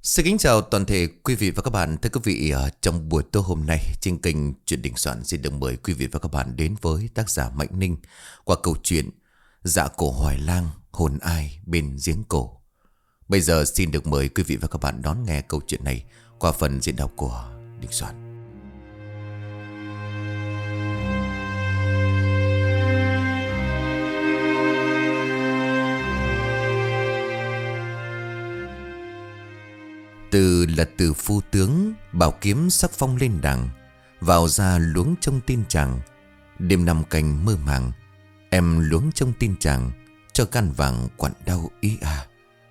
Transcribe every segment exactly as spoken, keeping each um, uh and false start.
Xin kính chào toàn thể quý vị và các bạn. Thưa quý vị, ờ, trong buổi tối hôm nay trên kênh Chuyện Đình Soạn xin được mời quý vị và các bạn đến với tác giả Mạnh Ninh qua câu chuyện Dạ Cổ Hoài Lang hồn ai bên giếng cổ. Bây giờ xin được mời quý vị và các bạn đón nghe câu chuyện này qua phần diễn đọc của Đình Soạn. Từ là từ phu tướng, bảo kiếm sắc phong lên đằng, vào ra luống trong tin chàng. Đêm năm canh mơ màng, em luống trong tin chàng, cho can vàng quặn đau ý à.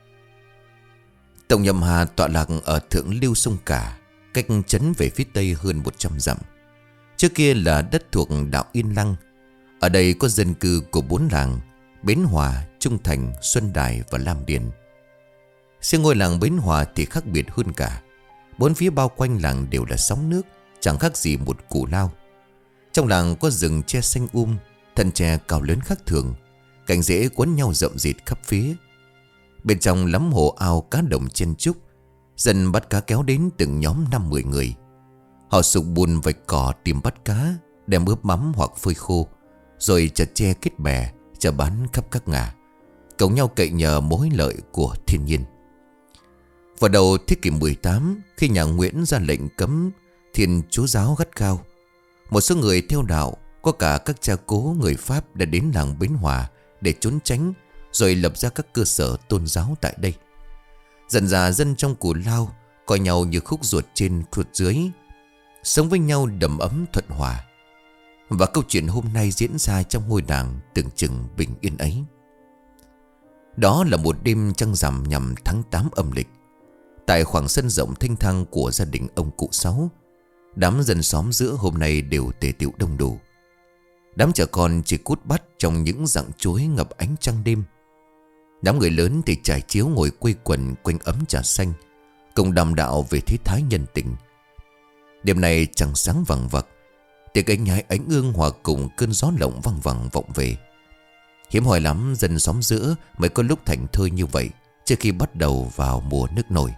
Tổng Nhậm Hà tọa lạc ở thượng lưu sông Cả, cách trấn về phía tây hơn một trăm dặm. Trước kia là đất thuộc đạo Yên Lăng. Ở đây có dân cư của bốn làng: Bến Hòa, Trung Thành, Xuân Đài và Lam Điền. Riêng ngôi làng Bến Hòa thì khác biệt hơn cả. Bốn phía bao quanh làng đều là sóng nước, chẳng khác gì một cù lao. Trong làng có rừng tre xanh um, thân tre cao lớn khác thường, cành rễ quấn nhau rậm rịt khắp phía. Bên trong lắm hồ ao cá đồng chen chúc. Dân bắt cá kéo đến từng nhóm năm mười người. Họ sục bùn vạch cỏ tìm bắt cá, đem ướp mắm hoặc phơi khô, rồi chặt tre kết bè chở bán khắp các ngả, cấu nhau cậy nhờ mối lợi của thiên nhiên. Vào đầu thế kỷ mười tám, khi nhà Nguyễn ra lệnh cấm Thiên Chúa giáo gắt gao, một số người theo đạo, có cả các cha cố người Pháp, đã đến làng Bến Hòa để trốn tránh, rồi lập ra các cơ sở tôn giáo tại đây. Dần dà dân trong cù lao coi nhau như khúc ruột trên ruột dưới, sống với nhau đầm ấm thuận hòa. Và câu chuyện hôm nay diễn ra trong ngôi làng tưởng chừng bình yên ấy. Đó là một đêm trăng rằm nhằm tháng tám âm lịch. Tại khoảng sân rộng thênh thang của gia đình ông cụ Sáu, đám dân xóm giữa hôm nay đều tề tựu đông đủ. Đám trẻ con chỉ cút bắt trong những rặng chuối ngập ánh trăng đêm. Đám người lớn thì trải chiếu ngồi quây quần quanh ấm trà xanh, cùng đàm đạo về thế thái nhân tình. Đêm nay trăng sáng vằng vặc, tiếng ánh nhái ánh ương hòa cùng cơn gió lộng văng vẳng vọng về. Hiếm hoi lắm dân xóm giữa mới có lúc thành thơi như vậy trước khi bắt đầu vào mùa nước nổi.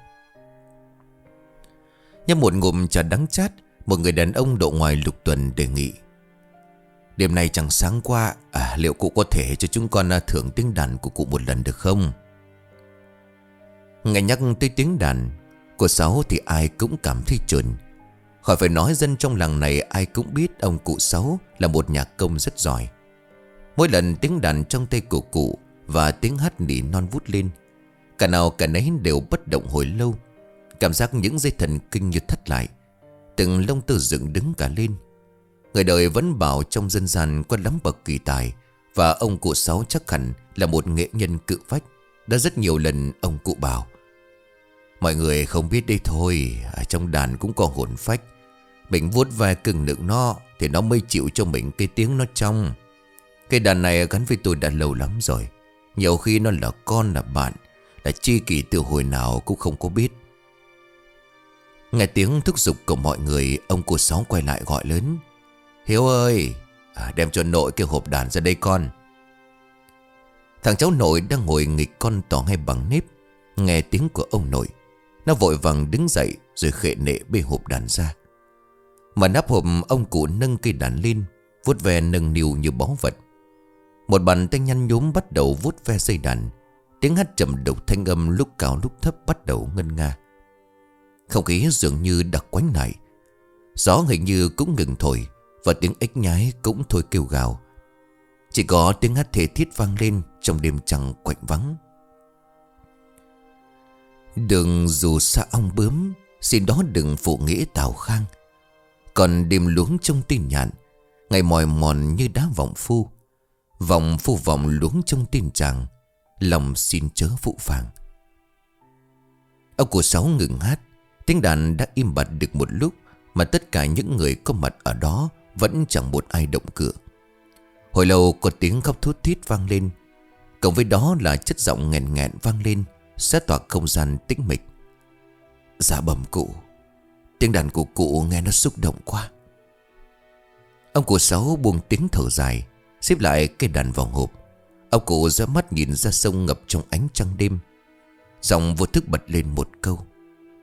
Nhấp một ngụm trà đắng chát, một người đàn ông độ ngoài lục tuần đề nghị: "Đêm nay chẳng sáng qua, à, liệu cụ có thể cho chúng con thưởng tiếng đàn của cụ một lần được không?" Nghe nhắc tới tiếng đàn của Sáu thì ai cũng cảm thấy chồn. Khỏi phải nói, dân trong làng này ai cũng biết ông cụ Sáu là một nhạc công rất giỏi. Mỗi lần tiếng đàn trong tay của cụ và tiếng hát nỉ non vút lên, cả nào cả nấy đều bất động hồi lâu. Cảm giác những dây thần kinh như thắt lại, từng lông tơ dựng đứng cả lên. Người đời vẫn bảo trong dân gian có lắm bậc kỳ tài, và ông cụ Sáu chắc hẳn là một nghệ nhân cự phách. Đã rất nhiều lần ông cụ bảo: "Mọi người không biết đây thôi, ở trong đàn cũng có hồn phách. Mình vuốt ve cưng nựng nó thì nó mới chịu cho mình cái tiếng nó trong. Cái đàn này gắn với tôi đã lâu lắm rồi. Nhiều khi nó là con, là bạn, là tri kỷ từ hồi nào cũng không có biết." Nghe tiếng thúc giục của mọi người, ông cụ Sáu quay lại gọi lớn: "Hiếu ơi, à, đem cho nội cái hộp đàn ra đây con." Thằng cháu nội đang ngồi nghịch con tỏ ngay bằng nếp, nghe tiếng của ông nội, nó vội vàng đứng dậy rồi khệ nệ bê hộp đàn ra. Mà nắp hộp, ông cụ nâng cây đàn lên, vuốt ve nâng niu như báu vật. Một bàn tay nhăn nhúm bắt đầu vuốt ve dây đàn. Tiếng hát trầm đục thanh âm lúc cao lúc thấp bắt đầu ngân nga. Không khí dường như đặc quánh lại. Gió hình như cũng ngừng thổi, và tiếng ếch nhái cũng thôi kêu gào. Chỉ có tiếng hát thề thiết vang lên trong đêm trăng quạnh vắng. "Đường dù xa ong bướm, xin đó đừng phụ nghĩa Tào Khang. Còn đêm luống trong tin nhạn, ngày mỏi mòn như đá vọng phu. Vọng phu vọng luống trong tin chàng, lòng xin chớ phụ phàng." Ông cụ Sáu ngừng hát. Tiếng đàn đã im bặt được một lúc, mà tất cả những người có mặt ở đó vẫn chẳng một ai động cựa. Hồi lâu có tiếng khóc thút thít vang lên, cộng với đó là chất giọng nghẹn nghẹn vang lên, xé toạc không gian tĩnh mịch. "Dạ bẩm cụ, tiếng đàn của cụ nghe nó xúc động quá." Ông cụ Sáu buông tiếng thở dài, xếp lại cây đàn vào hộp. Ông cụ giơ mắt nhìn ra sông ngập trong ánh trăng đêm, giọng vô thức bật lên một câu: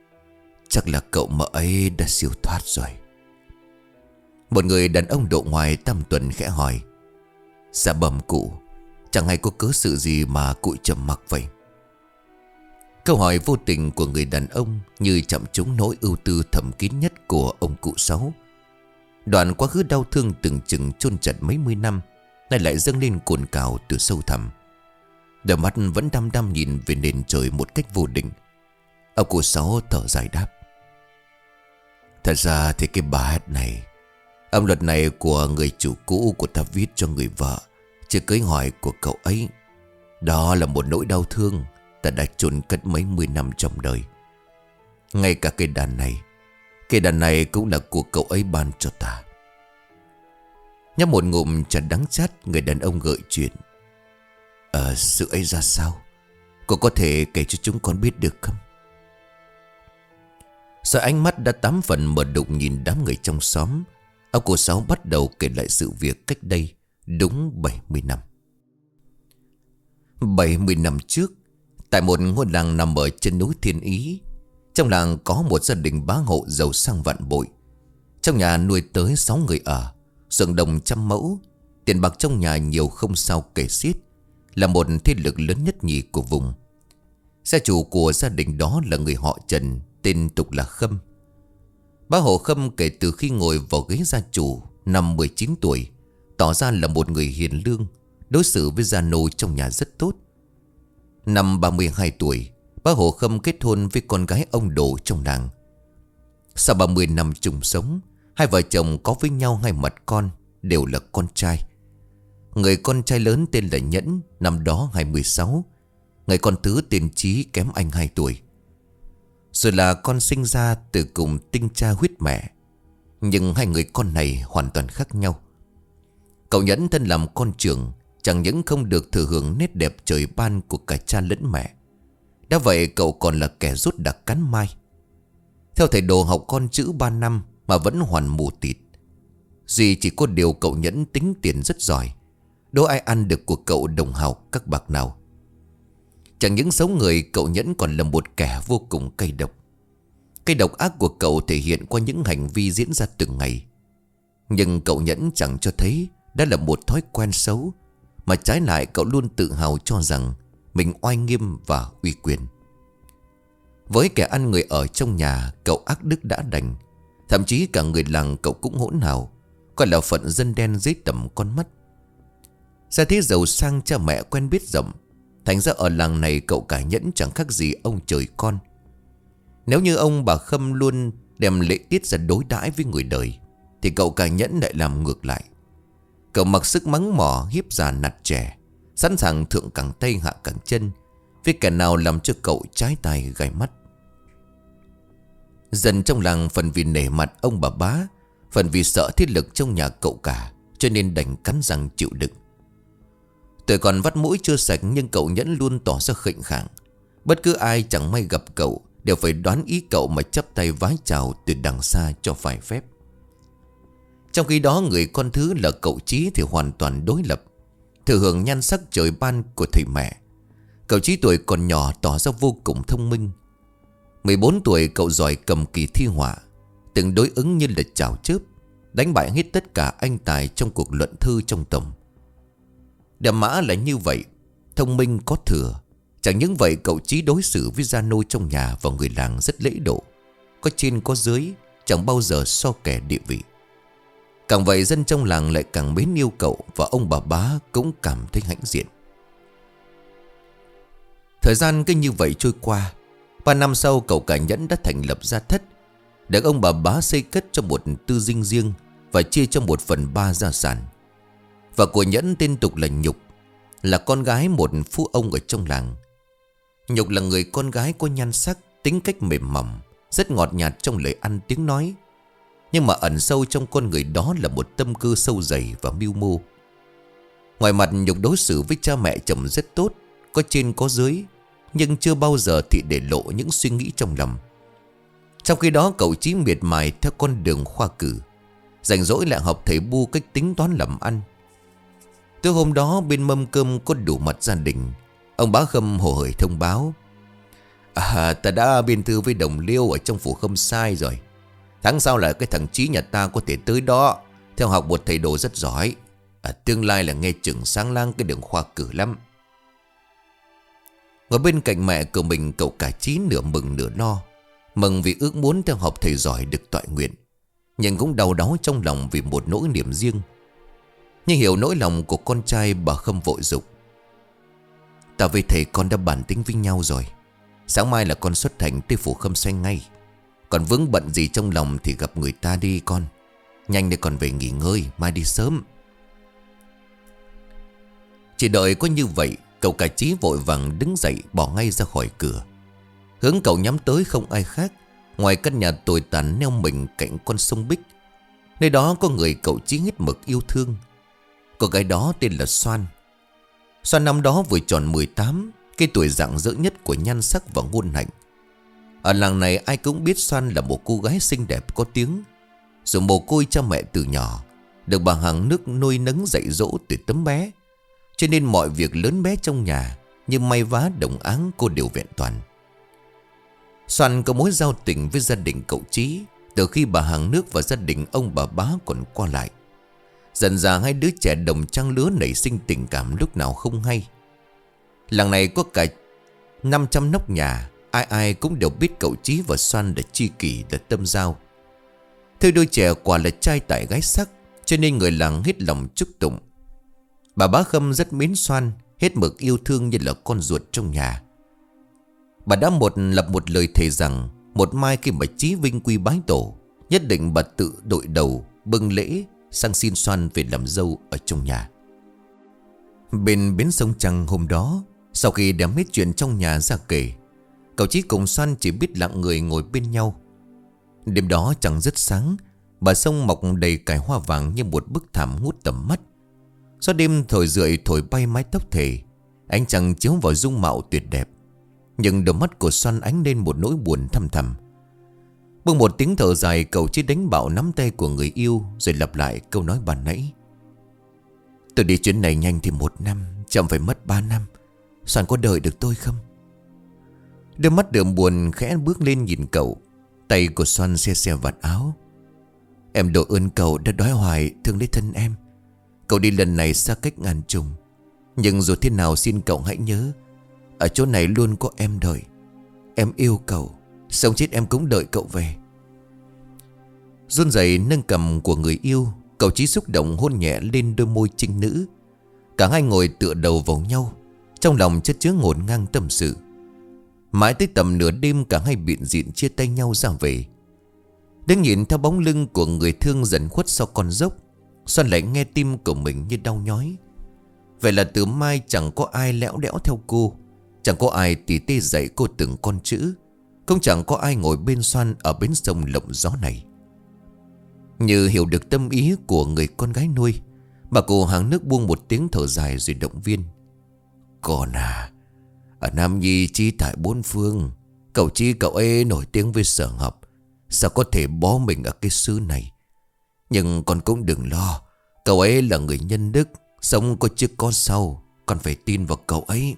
Chắc là cậu mợ ấy đã siêu thoát rồi. Một người đàn ông độ ngoài tam tuần khẽ hỏi: Dạ bẩm cụ, chẳng hay có cớ sự gì mà cụ trầm mặc vậy? Câu hỏi vô tình của người đàn ông như chạm trúng nỗi ưu tư thầm kín nhất của ông cụ Sáu. Đoạn quá khứ đau thương từng chừng chôn chặt mấy mươi năm nay lại dâng lên cồn cào từ sâu thẳm. Đôi mắt vẫn đăm đăm nhìn về nền trời một cách vô định. Ông cụ Sáu thở dài đáp: Thật ra thì cái bài hát này, âm luật này của người chủ cũ của ta viết cho người vợ chưa cưới hỏi của cậu ấy. Đó là một nỗi đau thương ta đã chôn cất mấy mươi năm trong đời. Ngay cả cây đàn này, cây đàn này cũng là của cậu ấy ban cho ta. Nhấp một ngụm trà đắng chát, người đàn ông gợi chuyện: Ờ, sự ấy ra sao? Cô có thể kể cho chúng con biết được không? Rồi ánh mắt đã tám phần mở đụng nhìn đám người trong xóm, ông cụ Sáu bắt đầu kể lại sự việc cách đây đúng bảy mươi năm. bảy mươi năm trước, tại một ngôi làng nằm ở chân núi Thiên Ý, trong làng có một gia đình bá hộ giàu sang vạn bội. Trong nhà nuôi tới sáu người ở, ruộng đồng trăm mẫu, tiền bạc trong nhà nhiều không sao kể xiết, là một thế lực lớn nhất nhì của vùng. Gia chủ của gia đình đó là người họ Trần, tên tục là Khâm. Bá hộ Khâm kể từ khi ngồi vào ghế gia chủ năm mười chín tuổi, tỏ ra là một người hiền lương, đối xử với gia nô trong nhà rất tốt. Năm ba mươi hai tuổi, bá hộ Khâm kết hôn với con gái ông Đồ trong làng. Sau ba mươi năm chung sống, hai vợ chồng có với nhau hai mặt con, đều là con trai. Người con trai lớn tên là Nhẫn, năm đó hai mươi sáu. Người con thứ tên Chí kém anh hai tuổi. Rồi là con sinh ra từ cùng tinh cha huyết mẹ. Nhưng hai người con này hoàn toàn khác nhau. Cậu Nhẫn thân làm con trưởng, chẳng những không được thừa hưởng nét đẹp trời ban của cả cha lẫn mẹ, đã vậy cậu còn là kẻ rốt đặc cắn mai. Theo thầy Đồ học con chữ ba năm mà vẫn hoàn mù tịt. Duy chỉ có điều cậu Nhẫn tính tiền rất giỏi, đố ai ăn được của cậu đồng hào các bạc nào. Chẳng những xấu người, cậu Nhẫn còn là một kẻ vô cùng cay độc. Cái độc ác của cậu thể hiện qua những hành vi diễn ra từng ngày. Nhưng cậu Nhẫn chẳng cho thấy đó là một thói quen xấu, mà trái lại cậu luôn tự hào cho rằng mình oai nghiêm và uy quyền. Với kẻ ăn người ở trong nhà, cậu ác đức đã đành. Thậm chí cả người làng cậu cũng hỗn hào, coi là phận dân đen dưới tầm con mắt. Gia thế giàu sang, cha mẹ quen biết rộng, thành ra ở làng này cậu cả Nhẫn chẳng khác gì ông trời con. Nếu như ông bà Khâm luôn đem lễ tiết ra đối đãi với người đời, thì cậu cả Nhẫn lại làm ngược lại. Cậu mặc sức mắng mỏ, hiếp già nạt trẻ, sẵn sàng thượng cẳng tay hạ cẳng chân với kẻ nào làm cho cậu trái tai gai mắt. Dần trong làng phần vì nể mặt ông bà bá, phần vì sợ thế lực trong nhà cậu cả, cho nên đành cắn răng chịu đựng. Tuổi còn vắt mũi chưa sạch, nhưng cậu Nhẫn luôn tỏ ra khệnh khạng. Bất cứ ai chẳng may gặp cậu đều phải đoán ý cậu mà chắp tay vái chào từ đằng xa cho phải phép. Trong khi đó người con thứ là cậu Chí thì hoàn toàn đối lập, thừa hưởng nhan sắc trời ban của thầy mẹ. Cậu Chí tuổi còn nhỏ tỏ ra vô cùng thông minh. Mười bốn tuổi cậu giỏi cầm kỳ thi họa, từng đối ứng như là chảo chớp, đánh bại hết tất cả anh tài trong cuộc luận thư trong tổng. Đàm mã là như vậy, thông minh có thừa. Chẳng những vậy, cậu Chí đối xử với gia nô trong nhà và người làng rất lễ độ, có trên có dưới, chẳng bao giờ so kẻ địa vị. Càng vậy dân trong làng lại càng mến yêu cậu, và ông bà bá cũng cảm thấy hãnh diện. Thời gian cứ như vậy trôi qua. Ba năm sau, cậu cả Nhẫn đã thành lập gia thất, được ông bà bá xây cất cho một tư dinh riêng và chia cho một phần ba gia sản. Và của Nhẫn tên tục là Nhục, là con gái một phú ông ở trong làng. Nhục là người con gái có nhan sắc, tính cách mềm mỏng, rất ngọt nhạt trong lời ăn tiếng nói. Nhưng mà ẩn sâu trong con người đó là một tâm cơ sâu dày và mưu mô. Ngoài mặt Nhục đối xử với cha mẹ chồng rất tốt, có trên có dưới, nhưng chưa bao giờ thị để lộ những suy nghĩ trong lòng. Trong khi đó cậu Chí miệt mài theo con đường khoa cử, rảnh rỗi lại học thầy Bu cách tính toán làm ăn. Tới hôm đó bên mâm cơm có đủ mặt gia đình, ông bá Khâm hồ hởi thông báo: À, ta đã biên thư với đồng liêu ở trong phủ không sai rồi. Tháng sau là cái thằng Chí nhà ta có thể tới đó. Theo học một thầy đồ rất giỏi. À, tương lai là nghe chừng sáng lang cái đường khoa cử lắm. Ngồi bên cạnh mẹ của mình, cậu cả Chí nửa mừng nửa lo. Mừng vì ước muốn theo học thầy giỏi được toại nguyện, nhưng cũng đau đáu trong lòng vì một nỗi niềm riêng. Nhưng hiểu nỗi lòng của con trai, bà Khâm vội dục: Ta với thầy con đã bàn tính với nhau rồi. Sáng mai là con xuất hành tới phủ Khâm Xanh ngay. Còn vướng bận gì trong lòng thì gặp người ta đi con. Nhanh để còn về nghỉ ngơi, mai đi sớm. Chỉ đợi có như vậy, cậu cả Chí vội vàng đứng dậy bỏ ngay ra khỏi cửa. Hướng cậu nhắm tới không ai khác ngoài căn nhà tồi tàn neo mình cạnh con sông Bích. Nơi đó có người cậu Chí hết mực yêu thương. Cô gái đó tên là Xoan. Xoan năm đó vừa tròn mười tám, cái tuổi rạng rỡ nhất của nhan sắc và ngôn hạnh. Ở làng này ai cũng biết Xoan là một cô gái xinh đẹp có tiếng. Dù mồ côi cha mẹ từ nhỏ, được bà hàng nước nuôi nấng dạy dỗ từ tấm bé, cho nên mọi việc lớn bé trong nhà như may vá đồng áng cô đều vẹn toàn. Xoan có mối giao tình với gia đình cậu Chí từ khi bà hàng nước và gia đình ông bà bá còn qua lại. Dần dà hai đứa trẻ đồng trang lứa nảy sinh tình cảm lúc nào không hay. Làng này có cả năm trăm nóc nhà, ai ai cũng đều biết cậu Chí và Xoan là tri kỷ, là tâm giao. Thôi đôi trẻ quả là trai tài gái sắc, cho nên người làng hết lòng chúc tụng. Bà bá Khâm rất mến Xoan, hết mực yêu thương như là con ruột trong nhà. Bà đã một lập một lời thề rằng một mai khi mà Chí vinh quy bái tổ, nhất định bà tự đội đầu bưng lễ sang xin Xoan về làm dâu ở trong nhà. Bên bến sông Trăng hôm đó, sau khi đem hết chuyện trong nhà ra kể, cậu Chí cùng Xoan chỉ biết lặng người ngồi bên nhau. Đêm đó trăng rất sáng, bờ sông mọc đầy cải hoa vàng như một bức thảm ngút tầm mắt. Gió đêm thổi rượi thổi bay mái tóc thề, ánh trăng chiếu vào dung mạo tuyệt đẹp. Nhưng đôi mắt của Xoan ánh lên một nỗi buồn thăm thầm. Buông một tiếng thở dài, cậu Chí đánh bạo nắm tay của người yêu, rồi lặp lại câu nói ban nãy: Tôi đi chuyến này nhanh thì một năm, chậm phải mất ba năm. Xoan có đợi được tôi không? Đôi mắt đượm buồn khẽ bước lên nhìn cậu. Tay của Xoan xe xe vạt áo. Em độ ơn cậu đã đói hoài thương lấy thân em. Cậu đi lần này xa cách ngàn trùng, nhưng dù thế nào xin cậu hãy nhớ, ở chỗ này luôn có em đợi. Em yêu cậu, sống chết em cũng đợi cậu về. Run rẩy nâng cầm của người yêu, cậu Chí xúc động hôn nhẹ lên đôi môi trinh nữ. Cả hai ngồi tựa đầu vào nhau, trong lòng chất chứa ngổn ngang tâm sự. Mãi tới tầm nửa đêm cả hai bịn dịn chia tay nhau ra về. Đứng nhìn theo bóng lưng của người thương dần khuất sau con dốc, Xoan lại nghe tim của mình như đau nhói. Vậy là từ mai chẳng có ai lẽo đẽo theo cô, chẳng có ai tỉ tê dạy cô từng con chữ, cũng chẳng có ai ngồi bên Xoan ở bến sông lộng gió này. Như hiểu được tâm ý của người con gái nuôi, bà cụ hàng nước buông một tiếng thở dài rồi động viên: Con à, ở Nam Nhi chi tại bốn phương, cậu Chí cậu ấy nổi tiếng với sở học, sao có thể bó mình ở cái xứ này. Nhưng con cũng đừng lo, cậu ấy là người nhân đức, sống có trước có sau, con phải tin vào cậu ấy.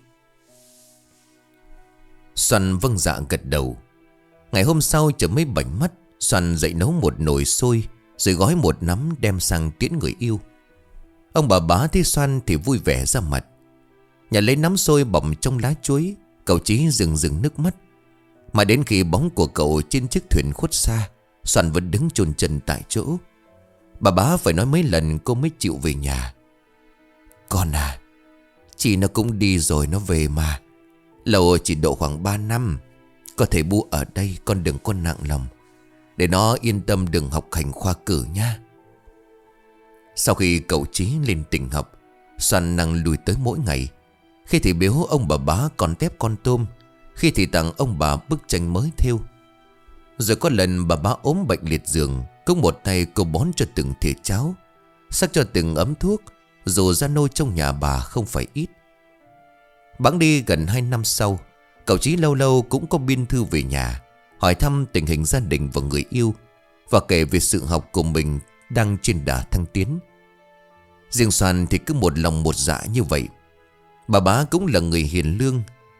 Xoan vâng dạ gật đầu. Ngày hôm sau trời mới bảnh mắt, Xoan dậy nấu một nồi xôi, rồi gói một nắm đem sang tiễn người yêu. Ông bà bá thấy Xoan thì vui vẻ ra mặt. Nhà lấy nắm xôi bọc trong lá chuối, cậu Chí rừng rừng nước mắt. Mà đến khi bóng của cậu trên chiếc thuyền khuất xa, Xoan vẫn đứng chôn chân tại chỗ. Bà bá phải nói mấy lần cô mới chịu về nhà. Con à, chị nó cũng đi rồi nó về mà. Lâu chỉ độ khoảng ba năm. Có thể bu ở đây, con đừng có nặng lòng, để nó yên tâm đừng học hành khoa cử nha. Sau khi cậu Chí lên tỉnh học, Xoan năng lùi tới mỗi ngày. Khi thì biếu ông bà bá con tép con tôm, khi thì tặng ông bà bức tranh mới thêu. Rồi có lần bà bá ốm bệnh liệt giường, cũng một tay cô bón cho từng thìa cháo, sắc cho từng ấm thuốc, dù ra nôi trong nhà bà không phải ít. Bẵng đi gần hai năm sau, cậu Chí lâu lâu cũng có biên thư về nhà, hỏi thăm tình hình gia đình và người yêu, và kể về sự học của mình đang trên đà thăng tiến. Riêng Xoan thì cứ một lòng một dạ như vậy. Bà bá cũng là người hiền lương,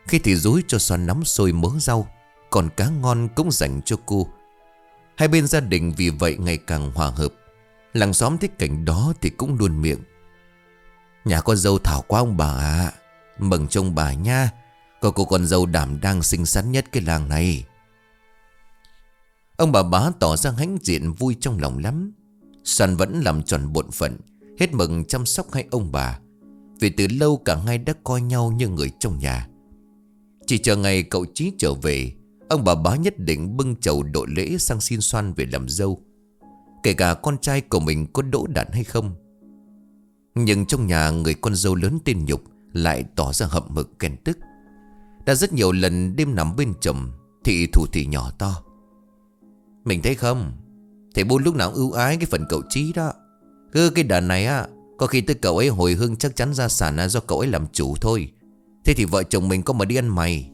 Khi thì rúi cho xoan nắm sôi mớ rau, còn cá ngon cũng dành cho cô. Hai bên gia đình vì vậy ngày càng hòa hợp. Làng xóm thấy cảnh đó thì cũng luôn miệng: nhà con dâu thảo quá ông bà ạ, mừng trông bà nha, có cô con dâu đảm đang xinh xắn nhất cái làng này. Ông bà bá tỏ ra hãnh diện vui trong lòng lắm. Xoan vẫn làm tròn bổn phận, hết mừng chăm sóc hai ông bà, vì từ lâu cả hai đã coi nhau như người trong nhà. Chỉ chờ ngày cậu Chí trở về, ông bà bá nhất định bưng chầu đội lễ sang xin Xoan về làm dâu, kể cả con trai của mình có đỗ đạt hay không. Nhưng trong nhà người con dâu lớn tên Nhục lại tỏ ra hậm hực ghen tức. Đã rất nhiều lần đêm nằm bên chồng thì thủ thì nhỏ to: mình thấy không, thầy Bu lúc nào ưu ái cái phần cậu Chí đó. Cứ cái đàn này á, có khi tới cậu ấy hồi hương chắc chắn gia sản là do cậu ấy làm chủ thôi. Thế thì vợ chồng mình có mà đi ăn mày.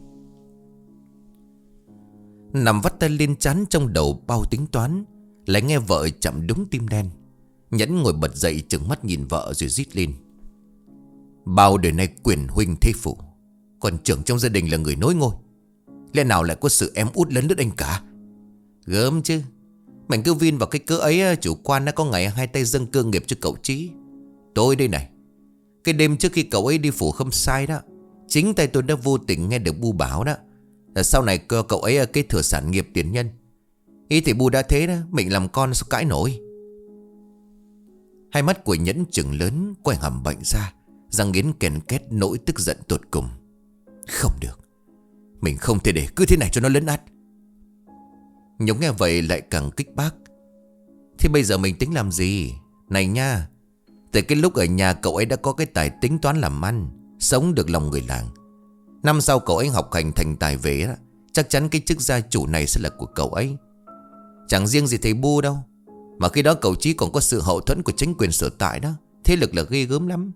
Nằm vắt tay lên trán trong đầu bao tính toán, lại nghe vợ chạm đúng tim đen. Nhẫn ngồi bật dậy trừng mắt nhìn vợ rồi rít lên: bao đời nay quyền huynh thế phụ, còn trưởng trong gia đình là người nối ngôi, lẽ nào lại có sự em út lấn lướt anh cả? Gớm chứ. Mình cứ vin vào cái cớ ấy, chủ quan đã có ngày hai tay dâng cơ nghiệp cho cậu Chí. Tôi đây này, cái đêm trước khi cậu ấy đi phủ Khâm Sai đó, chính tay tôi đã vô tình nghe được Bu bảo đó là sau này cơ cậu ấy cái thừa sản nghiệp tiền nhân. Ý thì Bu đã thế đó, mình làm con sao cãi nổi. Hai mắt của Nhẫn trừng lớn, quay hàm bệnh ra, răng nghiến kèn két nỗi tức giận tột cùng. Không được, mình không thể để cứ thế này cho nó lấn át. Nhúng nghe vậy lại càng kích bác: thế bây giờ mình tính làm gì? Này nha, từ cái lúc ở nhà cậu ấy đã có cái tài tính toán làm ăn, sống được lòng người làng. Năm sau cậu ấy học hành thành tài về đó, chắc chắn cái chức gia chủ này sẽ là của cậu ấy. Chẳng riêng gì thầy Bu đâu, mà khi đó cậu Chí còn có sự hậu thuẫn của chính quyền sở tại đó. Thế lực là ghê gớm lắm.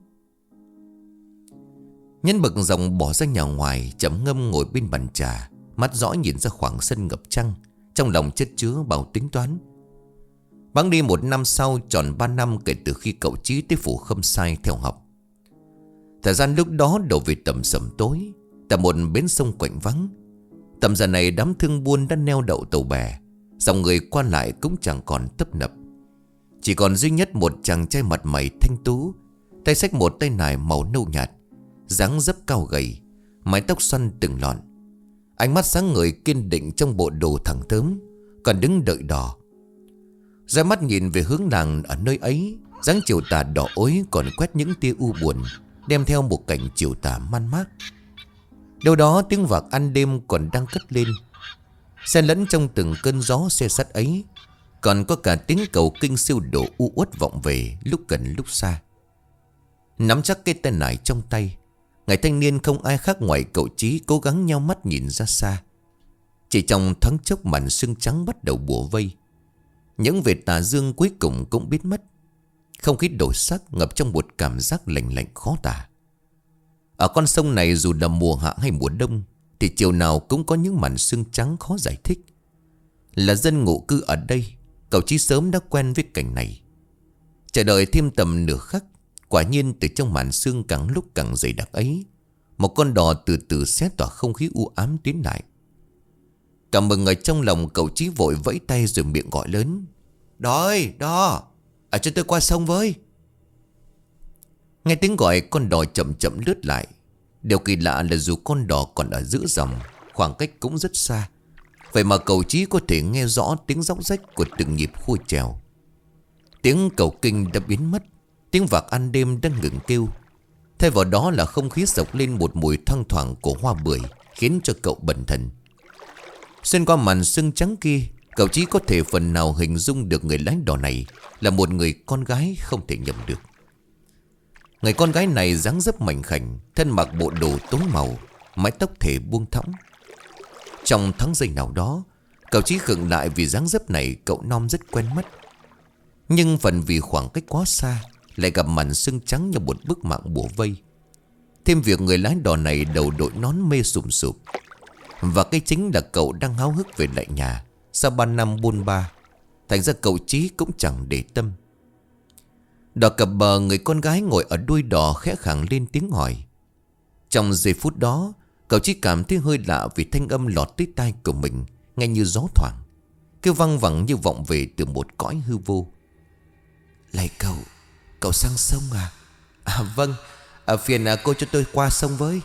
Nhân bực dòng bỏ ra nhà ngoài, chấm ngâm ngồi bên bàn trà, mắt dõi nhìn ra khoảng sân ngập trăng, trong lòng chất chứa bao tính toán. Bẵng đi một năm sau, tròn ba năm kể từ khi cậu Chí tới phủ Khâm Sai theo học. Thời gian lúc đó đổ về tầm sầm tối, tại một bến sông quạnh vắng. Tầm giờ này đám thương buôn đã neo đậu tàu bè, dòng người qua lại cũng chẳng còn tấp nập. Chỉ còn duy nhất một chàng trai mặt mày thanh tú, tay xách một tay nải màu nâu nhạt, dáng dấp cao gầy, mái tóc xoăn từng lọn, ánh mắt sáng ngời kiên định trong bộ đồ thẳng thớm, còn đứng đợi đò. Ra mắt nhìn về hướng làng ở nơi ấy, dáng chiều tà đỏ ối còn quét những tia u buồn, đem theo một cảnh chiều tà man mác. Đâu đó tiếng vạc ăn đêm còn đang cất lên, xen lẫn trong từng cơn gió xe sắt ấy, còn có cả tiếng cầu kinh siêu độ u uất vọng về lúc gần lúc xa. Nắm chắc cái tay nải trong tay, người thanh niên không ai khác ngoài cậu Chí cố gắng nheo mắt nhìn ra xa. Chỉ trong thoáng chốc màn sương trắng bắt đầu bủa vây, những vệt tà dương cuối cùng cũng biến mất. Không khí đổi sắc, ngập trong một cảm giác lạnh lạnh khó tả. Ở con sông này dù là mùa hạ hay mùa đông thì chiều nào cũng có những màn sương trắng khó giải thích. Là dân ngụ cư ở đây, cậu Chí sớm đã quen với cảnh này. Chờ đợi thêm tầm nửa khắc, quả nhiên từ trong màn sương càng lúc càng dày đặc ấy, một con đò từ từ xé tỏa không khí u ám tiến lại. Cảm mừng ở trong lòng, cậu Chí vội vẫy tay rồi miệng gọi lớn: Đò ơi, đò, ở cho tôi qua sông với. Nghe tiếng gọi, con đò chậm chậm lướt lại. Điều kỳ lạ là dù con đò còn ở giữa dòng, khoảng cách cũng rất xa, vậy mà cậu Chí có thể nghe rõ tiếng róc rách của từng nhịp khui chèo. Tiếng cầu kinh đã biến mất, tiếng vạc ăn đêm đang ngừng kêu. Thay vào đó là không khí sộc lên một mùi thoang thoảng của hoa bưởi, khiến cho cậu bần thần. Xuyên qua màn sương trắng kia, cậu Chí có thể phần nào hình dung được người lái đò này là một người con gái không thể nhầm được. Người con gái này dáng dấp mảnh khảnh, thân mặc bộ đồ tối màu, mái tóc thể buông thõng. Trong thoáng giây nào đó, cậu Chí khựng lại vì dáng dấp này cậu non rất quen mắt. Nhưng phần vì khoảng cách quá xa, lại gặp màn sương trắng như một bức mạng bủa vây. Thêm việc người lái đò này đầu đội nón mê sùm sụp. Và cái chính là cậu đang háo hức về lại nhà sau ba năm buôn ba. Thành ra cậu Chí cũng chẳng để tâm. Đò cập bờ, người con gái ngồi ở đuôi đò khẽ khàng lên tiếng hỏi. Trong giây phút đó, Cậu Chí cảm thấy hơi lạ vì thanh âm lọt tới tai của mình nghe như gió thoảng, kêu văng vẳng như vọng về từ một cõi hư vô. Lạy cậu, cậu sang sông à? À vâng, à, phiền à, cô cho tôi qua sông với.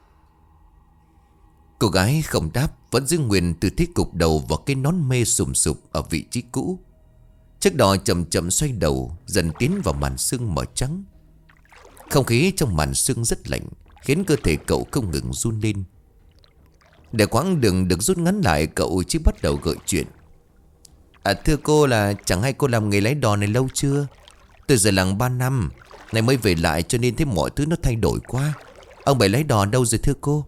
Cô gái không đáp, vẫn giữ nguyên tư thế cụp đầu vào cái nón mê sùm sụp ở vị trí cũ. Chiếc đò chậm chậm xoay đầu, dần tiến vào màn sương mờ trắng. Không khí trong màn sương rất lạnh, khiến cơ thể cậu không ngừng run lên. Để quãng đường được rút ngắn lại, cậu chỉ bắt đầu gợi chuyện. À thưa cô, là chẳng hay cô làm nghề lái đò này lâu chưa? Tôi rời làng ba năm, này mới về lại cho nên thấy mọi thứ nó thay đổi quá. Ông bảy lái đò đâu rồi thưa cô?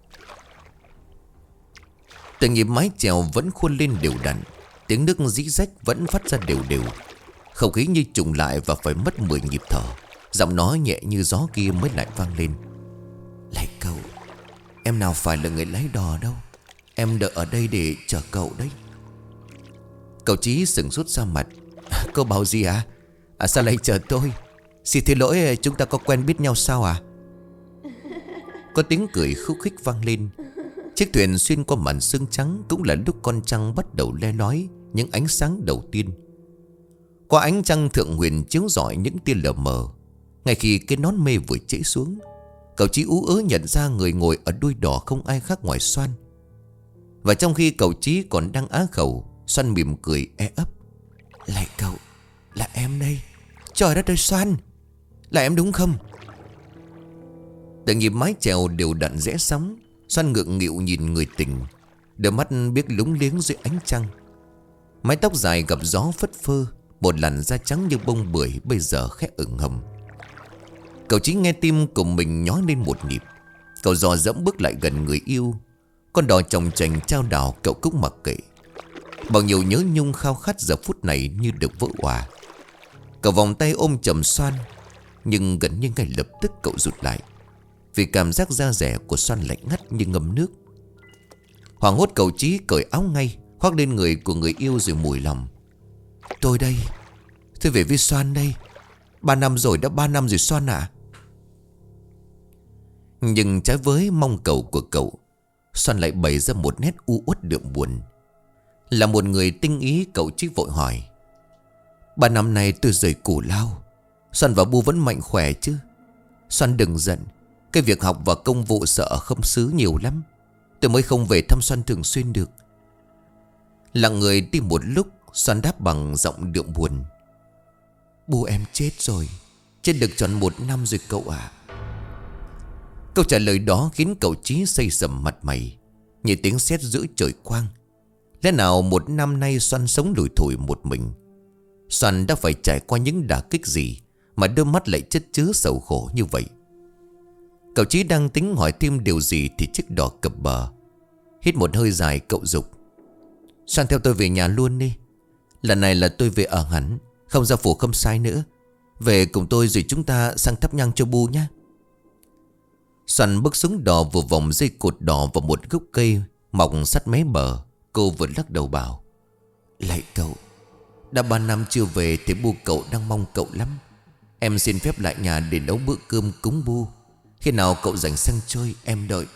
Từng nhịp mái chèo vẫn khuôn lên đều đặn, tiếng nước rỉ rách vẫn phát ra đều đều. Không khí như trùng lại và phải mất mười nhịp thở. Giọng nói nhẹ như gió kia mới lại vang lên. Lạy cậu, em nào phải là người lái đò đâu, em đợi ở đây để chờ cậu đấy. Cậu Chí sừng sốt ra mặt. À, cô bảo gì à? À sao lại chờ tôi? Xin thứ lỗi, chúng ta có quen biết nhau sao à? Có tiếng cười khúc khích vang lên. Chiếc thuyền xuyên qua màn sương trắng, cũng là lúc con trăng bắt đầu le lói những ánh sáng đầu tiên. Qua ánh trăng thượng huyền chiếu rọi những tia lờ mờ. Ngay khi cái nón mê vừa chễ xuống, cậu Chí ú ớ nhận ra người ngồi ở đuôi đò không ai khác ngoài Xoan. Và trong khi cậu Chí còn đang á khẩu, Xoan mỉm cười e ấp. Lại cậu, là em đây. Trời đất ơi Xoan, là em đúng không? Từng nhịp mái chèo đều đặn rẽ sóng, Xoan ngượng nghịu nhìn người tình, đôi mắt biết lúng liếng dưới ánh trăng. Mái tóc dài gặp gió phất phơ, một làn da trắng như bông bưởi bây giờ khẽ ửng hồng. Cậu Chí nghe tim của mình nhói lên một nhịp. Cậu dò dẫm bước lại gần người yêu. Con đò chồng chành trao đảo cậu cũng mặc kệ. Bao nhiêu nhớ nhung khao khát giờ phút này như được vỡ òa. Cậu vòng tay ôm chầm Xoan, nhưng gần như ngay lập tức cậu rụt lại, vì cảm giác da dẻ của Xoan lạnh ngắt như ngâm nước. Hoảng hốt cậu Chí cởi áo ngay, khoác lên người của người yêu rồi mùi lòng. Tôi đây, tôi về với Xoan đây. Ba năm rồi, đã ba năm rồi Xoan ạ. Nhưng trái với mong cầu của cậu, Xoan lại bày ra một nét u uất đượm buồn. Là một người tinh ý, cậu Chí vội hỏi. Ba năm nay tôi rời Củ Lao, Xoan và Bu vẫn mạnh khỏe chứ? Xoan đừng giận, cái việc học và công vụ sợ không xứ nhiều lắm, tôi mới không về thăm Xoan thường xuyên được. Lặng người đi một lúc, Xoan đáp bằng giọng đượm buồn. Bu em chết rồi, chết được tròn một năm rồi cậu ạ. Câu trả lời đó khiến cậu Chí xây sầm mặt mày, như tiếng sét giữa trời quang. Lẽ nào một năm nay Xoan sống lủi thủi một mình? Xoan đã phải trải qua những đả kích gì mà đôi mắt lại chất chứa sầu khổ như vậy? Cậu Chí đang tính hỏi thêm điều gì thì chiếc đò cập bờ. Hít một hơi dài, cậu dục. Xoan theo tôi về nhà luôn đi. Lần này là tôi về ở hẳn, không ra phủ Khâm Sai nữa. Về cùng tôi rồi chúng ta sang thắp nhang cho Bu nhé. Xoan bước xuống đò, vừa vòng dây cột đỏ vào một gốc cây mọc sát mé bờ. Cô vừa lắc đầu bảo. Lạy cậu, đã ba năm chưa về thì Bu cậu đang mong cậu lắm. Em xin phép lại nhà để nấu bữa cơm cúng Bu. Khi nào cậu rảnh sang chơi em đợi.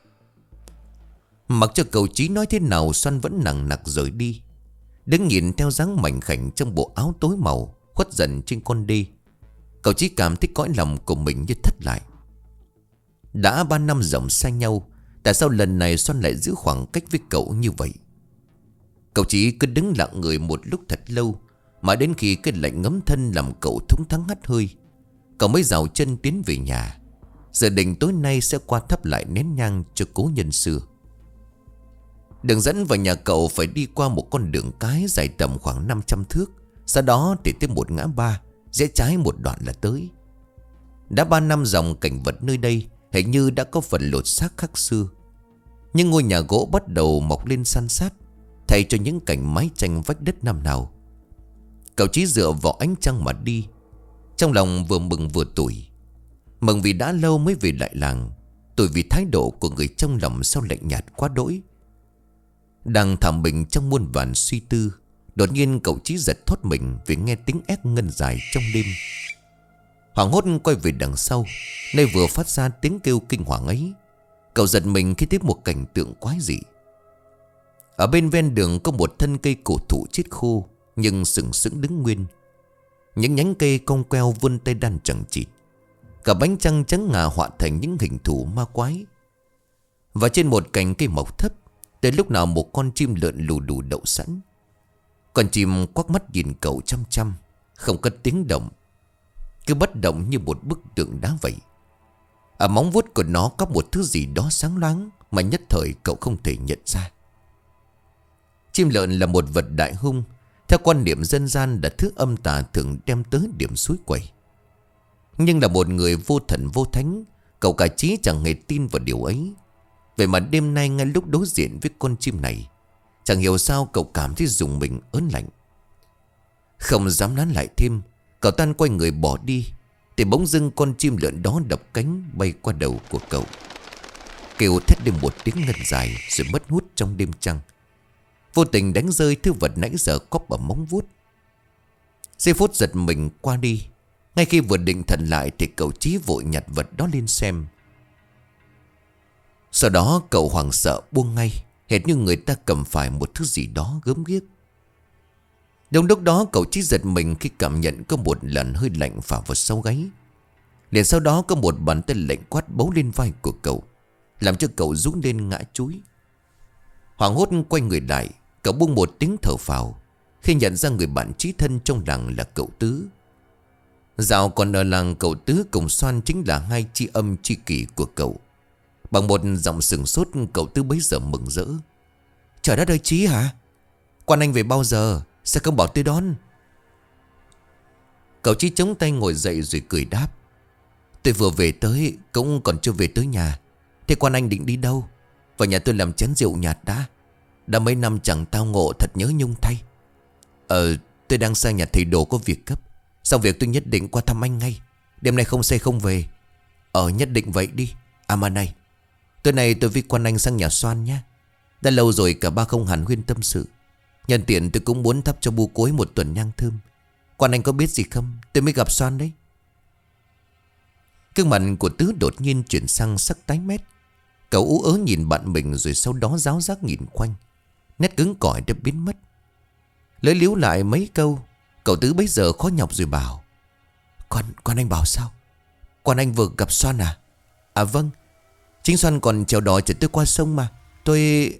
Mặc cho cậu Chí nói thế nào, Xoan vẫn nặng nặc rời đi. Đứng nhìn theo dáng mảnh khảnh trong bộ áo tối màu khuất dần trên con đê, cậu Chí cảm thấy cõi lòng của mình như thất lại. Đã ba năm dòng xa nhau, tại sao lần này Xoan lại giữ khoảng cách với cậu như vậy? Cậu Chí cứ đứng lặng người một lúc thật lâu, mãi đến khi cái lạnh ngấm thân làm cậu thúng thắng hắt hơi, cậu mới rào chân tiến về nhà. Giờ định tối nay sẽ qua thắp lại nén nhang cho cố nhân xưa. Đường dẫn vào nhà cậu phải đi qua một con đường cái dài tầm khoảng năm trăm thước. Sau đó thì tới một ngã ba, rẽ trái một đoạn là tới. Đã ba năm dòng, cảnh vật nơi đây hình như đã có phần lột xác khác xưa. Nhưng ngôi nhà gỗ bắt đầu mọc lên san sát, thay cho những cảnh mái tranh vách đất năm nào. Cậu Chí dựa vào ánh trăng mà đi, trong lòng vừa mừng vừa tủi. Mừng vì đã lâu mới về lại làng, tủi vì thái độ của người trong lòng sao lạnh nhạt quá đỗi. Đang thầm mình trong muôn vàn suy tư, đột nhiên cậu Chí giật thoát mình vì nghe tiếng ét ngân dài trong đêm. Hoảng hốt quay về đằng sau, nơi vừa phát ra tiếng kêu kinh hoàng ấy. Cậu giật mình khi thấy một cảnh tượng quái dị. Ở bên ven đường có một thân cây cổ thụ chết khô, nhưng sừng sững đứng nguyên. Những nhánh cây cong queo vươn tay đan chẳng chịt. Cả bánh trăng trắng ngà họa thành những hình thù ma quái. Và trên một cành cây mọc thấp, tới lúc nào một con chim lợn lù đù đậu sẵn. Con chim quắc mắt nhìn cậu chăm chăm, không có tiếng động, cứ bất động như một bức tượng đá vậy. Ở móng vuốt của nó có một thứ gì đó sáng loáng mà nhất thời cậu không thể nhận ra. Chim lợn là một vật đại hung. Theo quan niệm dân gian là thứ âm tà thường đem tới điểm suối quẩy. Nhưng là một người vô thần vô thánh, cậu cả chí chẳng hề tin vào điều ấy. Vậy mà đêm nay ngay lúc đối diện với con chim này, chẳng hiểu sao cậu cảm thấy rùng mình ớn lạnh. Không dám nán lại thêm, cậu tan quay người bỏ đi. Thì bỗng dưng con chim lợn đó đập cánh bay qua đầu của cậu, kêu thét lên một tiếng ngân dài rồi mất hút trong đêm trăng. Vô tình đánh rơi thứ vật nãy giờ cóp ở móng vuốt. Giây phút giật mình qua đi. Ngay khi vừa định thần lại thì cậu Chí vội nhặt vật đó lên xem. Sau đó cậu hoảng sợ buông ngay, hệt như người ta cầm phải một thứ gì đó gớm ghiếc. Đúng lúc đó cậu Chí giật mình khi cảm nhận có một lần hơi lạnh phả vào sau gáy. Liền sau đó có một bàn tay lạnh quát bấu lên vai của cậu, làm cho cậu rú lên ngã chúi. Hoảng hốt quay người lại, cậu buông một tiếng thở phào khi nhận ra người bạn chí thân trong làng là cậu Tứ. Dạo còn ở làng, cậu Tứ cùng Xoan chính là hai tri âm tri kỷ của cậu. Bằng một giọng sừng sốt, cậu Tứ bấy giờ mừng rỡ. Trời đất ơi, Chí hả? Quan anh về bao giờ? Sao không bảo tôi đón? Cậu Chí chống tay ngồi dậy rồi cười đáp. Tôi vừa về tới, cũng còn chưa về tới nhà. Thế quan anh định đi đâu? Vào nhà tôi làm chén rượu nhạt đã. Đã mấy năm chẳng tao ngộ, thật nhớ nhung thay. Ờ, tôi đang sang nhà thầy Đồ có việc cấp. Xong việc tôi nhất định qua thăm anh ngay. Đêm nay không say không về. Ờ, nhất định vậy đi. À mà này, tối nay tôi với quan anh sang nhà Xoan nhé. Đã lâu rồi cả ba không hàn huyên tâm sự. Nhân tiện tôi cũng muốn thắp cho bu cối một tuần nhang thơm. Quan anh có biết gì không? Tôi mới gặp Xoan đấy. Gương mặt của Tứ đột nhiên chuyển sang sắc tái mét. Cậu ú ớ nhìn bạn mình rồi sau đó ráo rác nhìn quanh. Nét cứng cỏi đã biến mất. Lưỡi líu lại mấy câu, cậu Tứ bấy giờ khó nhọc rồi bảo. Con, con anh bảo sao? Con anh vừa gặp Xoan à? À vâng, chính Xoan còn chèo đò chở tôi qua sông mà. Tôi...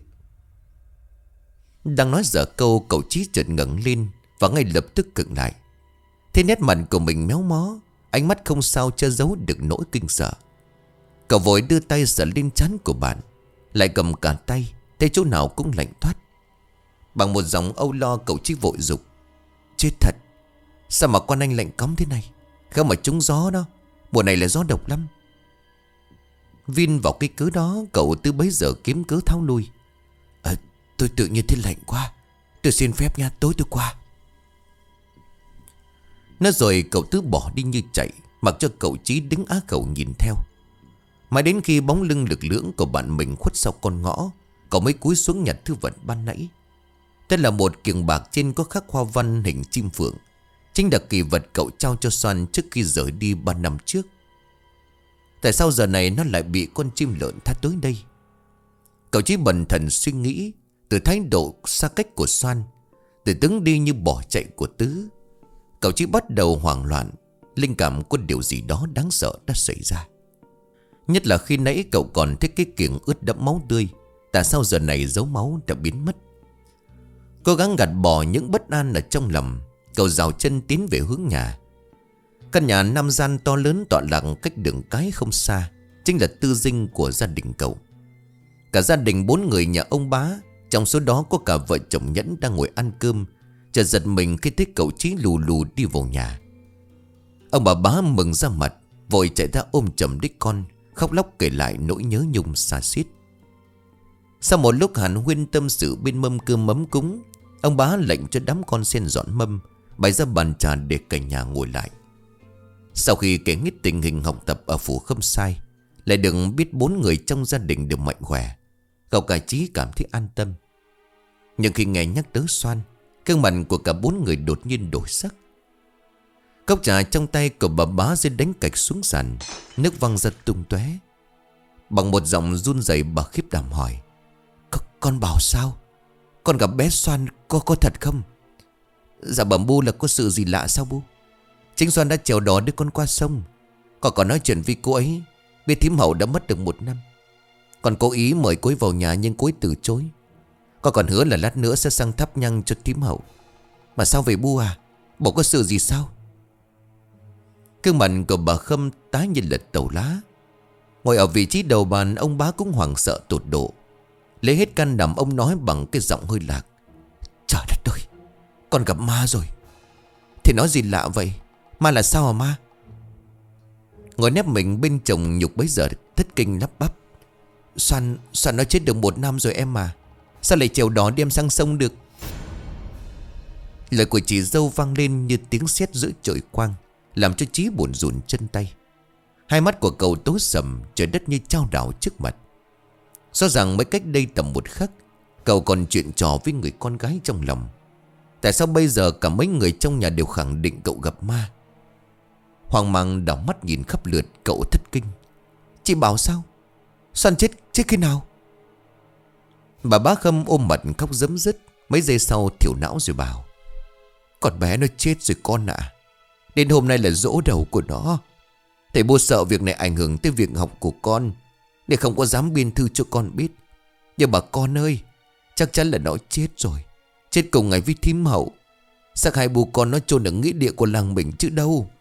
Đang nói dở câu, cậu Chí chợt ngẩng lên và ngay lập tức cứng lại. Thế nét mặt của mình méo mó, ánh mắt không sao che giấu được nỗi kinh sợ. Cậu vội đưa tay sờ lên trán của bạn, lại cầm cả tay, thấy chỗ nào cũng lạnh toát. Bằng một giọng âu lo, cậu Chí vội dục. Chết thật, sao mà con anh lạnh cóng thế này? Không mà trúng gió đó, mùa này là gió độc lắm. Vin vào cái cớ đó, cậu Tư bấy giờ kiếm cớ tháo lui. À, tôi tự nhiên thấy lạnh quá, tôi xin phép nha, tối tôi qua. Nói rồi cậu Tứ bỏ đi như chạy, mặc cho cậu Chí đứng á khẩu nhìn theo. Mãi đến khi bóng lưng lực lưỡng của bạn mình khuất sau con ngõ, cậu mới cúi xuống nhặt thứ vật ban nãy. Đây là một kiềng bạc trên có khắc hoa văn hình chim phượng, chính là kỳ vật cậu trao cho Xoan trước khi rời đi ba năm trước. Tại sao giờ này nó lại bị con chim lợn thả tới đây? Cậu Chí bần thần suy nghĩ. Từ thái độ xa cách của Xoan, từ tướng đi như bỏ chạy của Tứ, cậu Chí bắt đầu hoảng loạn. Linh cảm có điều gì đó đáng sợ đã xảy ra. Nhất là khi nãy cậu còn thấy cái kiềng ướt đẫm máu tươi, tại sao giờ này dấu máu đã biến mất? Cố gắng gạt bỏ những bất an ở trong lòng, cậu rào chân tiến về hướng nhà. Căn nhà năm gian to lớn tọa lạc cách đường cái không xa, chính là tư dinh của gia đình cậu. Cả gia đình bốn người nhà ông Bá, trong số đó có cả vợ chồng Nhẫn đang ngồi ăn cơm, chợt giật mình khi thấy cậu Chí lù lù đi vào nhà. Ông bà Bá mừng ra mặt, vội chạy ra ôm chầm đích con, khóc lóc kể lại nỗi nhớ nhung xa xít. Sau một lúc hàn huyên tâm sự bên mâm cơm mắm cúng, ông Bá lệnh cho đám con sen dọn mâm, bày ra bàn trà để cả nhà ngồi lại. Sau khi kể hết tình hình học tập ở phủ Khâm Sai, lại được biết bốn người trong gia đình đều mạnh khỏe, cậu cả Chí cảm thấy an tâm. Nhưng khi nghe nhắc tới Xoan, gương mặt của cả bốn người đột nhiên đổi sắc. Cốc trà trong tay của bà Bá rơi đánh cạch xuống sàn, nước văng ra tung tóe. Bằng một giọng run rẩy bà khiếp đảm hỏi: Con bảo sao? Con gặp bé Xoan có, có thật không? Dạ bẩm bu là có sự gì lạ sao bu? Chính Xoan đã chèo đò đưa con qua sông. Con còn nói chuyện với cô ấy. Biết thím Hậu đã mất được một năm. Con cố ý mời cô ấy vào nhà nhưng cô ấy từ chối. Con còn hứa là lát nữa sẽ sang thắp nhang cho thím Hậu. Mà sao về bu à? Bộ có sự gì sao? Cương mặt của bà Khâm tái như lật tàu lá. Ngồi ở vị trí đầu bàn, ông bá cũng hoảng sợ tột độ. Lấy hết can đảm ông nói bằng cái giọng hơi lạc: Trời đất ơi, con gặp ma rồi. Thì nói gì lạ vậy? Ma là sao hả ma? Ngồi nép mình bên chồng Nhục bấy giờ thất kinh lắp bắp: Xoan, Xoan nó chết được một năm rồi em mà. Sao lại chèo đò đem sang sông được? Lời của chị dâu vang lên như tiếng sét giữa trời quang, làm cho Chí buồn rùn chân tay. Hai mắt của cậu tối sầm, trời đất như chao đảo trước mặt. Rõ ràng mới cách đây tầm một khắc cậu còn chuyện trò với người con gái trong lòng. Tại sao bây giờ cả mấy người trong nhà đều khẳng định cậu gặp ma? Hoang mang đảo mắt nhìn khắp lượt, cậu thất kinh: Chị bảo sao? Xoan chết, chết khi nào? Bà bá Khâm ôm mặt khóc rấm rứt. Mấy giây sau thiểu não rồi bảo: Con bé nó chết rồi con ạ. À. Đến hôm nay là giỗ đầu của nó. Thầy bố sợ việc này ảnh hưởng tới việc học của con, để không có dám biên thư cho con biết. Nhưng bà con ơi, chắc chắn là nó chết rồi. Chết cùng ngày với thím Hậu. Xác hai bố con nó chôn ở nghĩa địa của làng mình chứ đâu.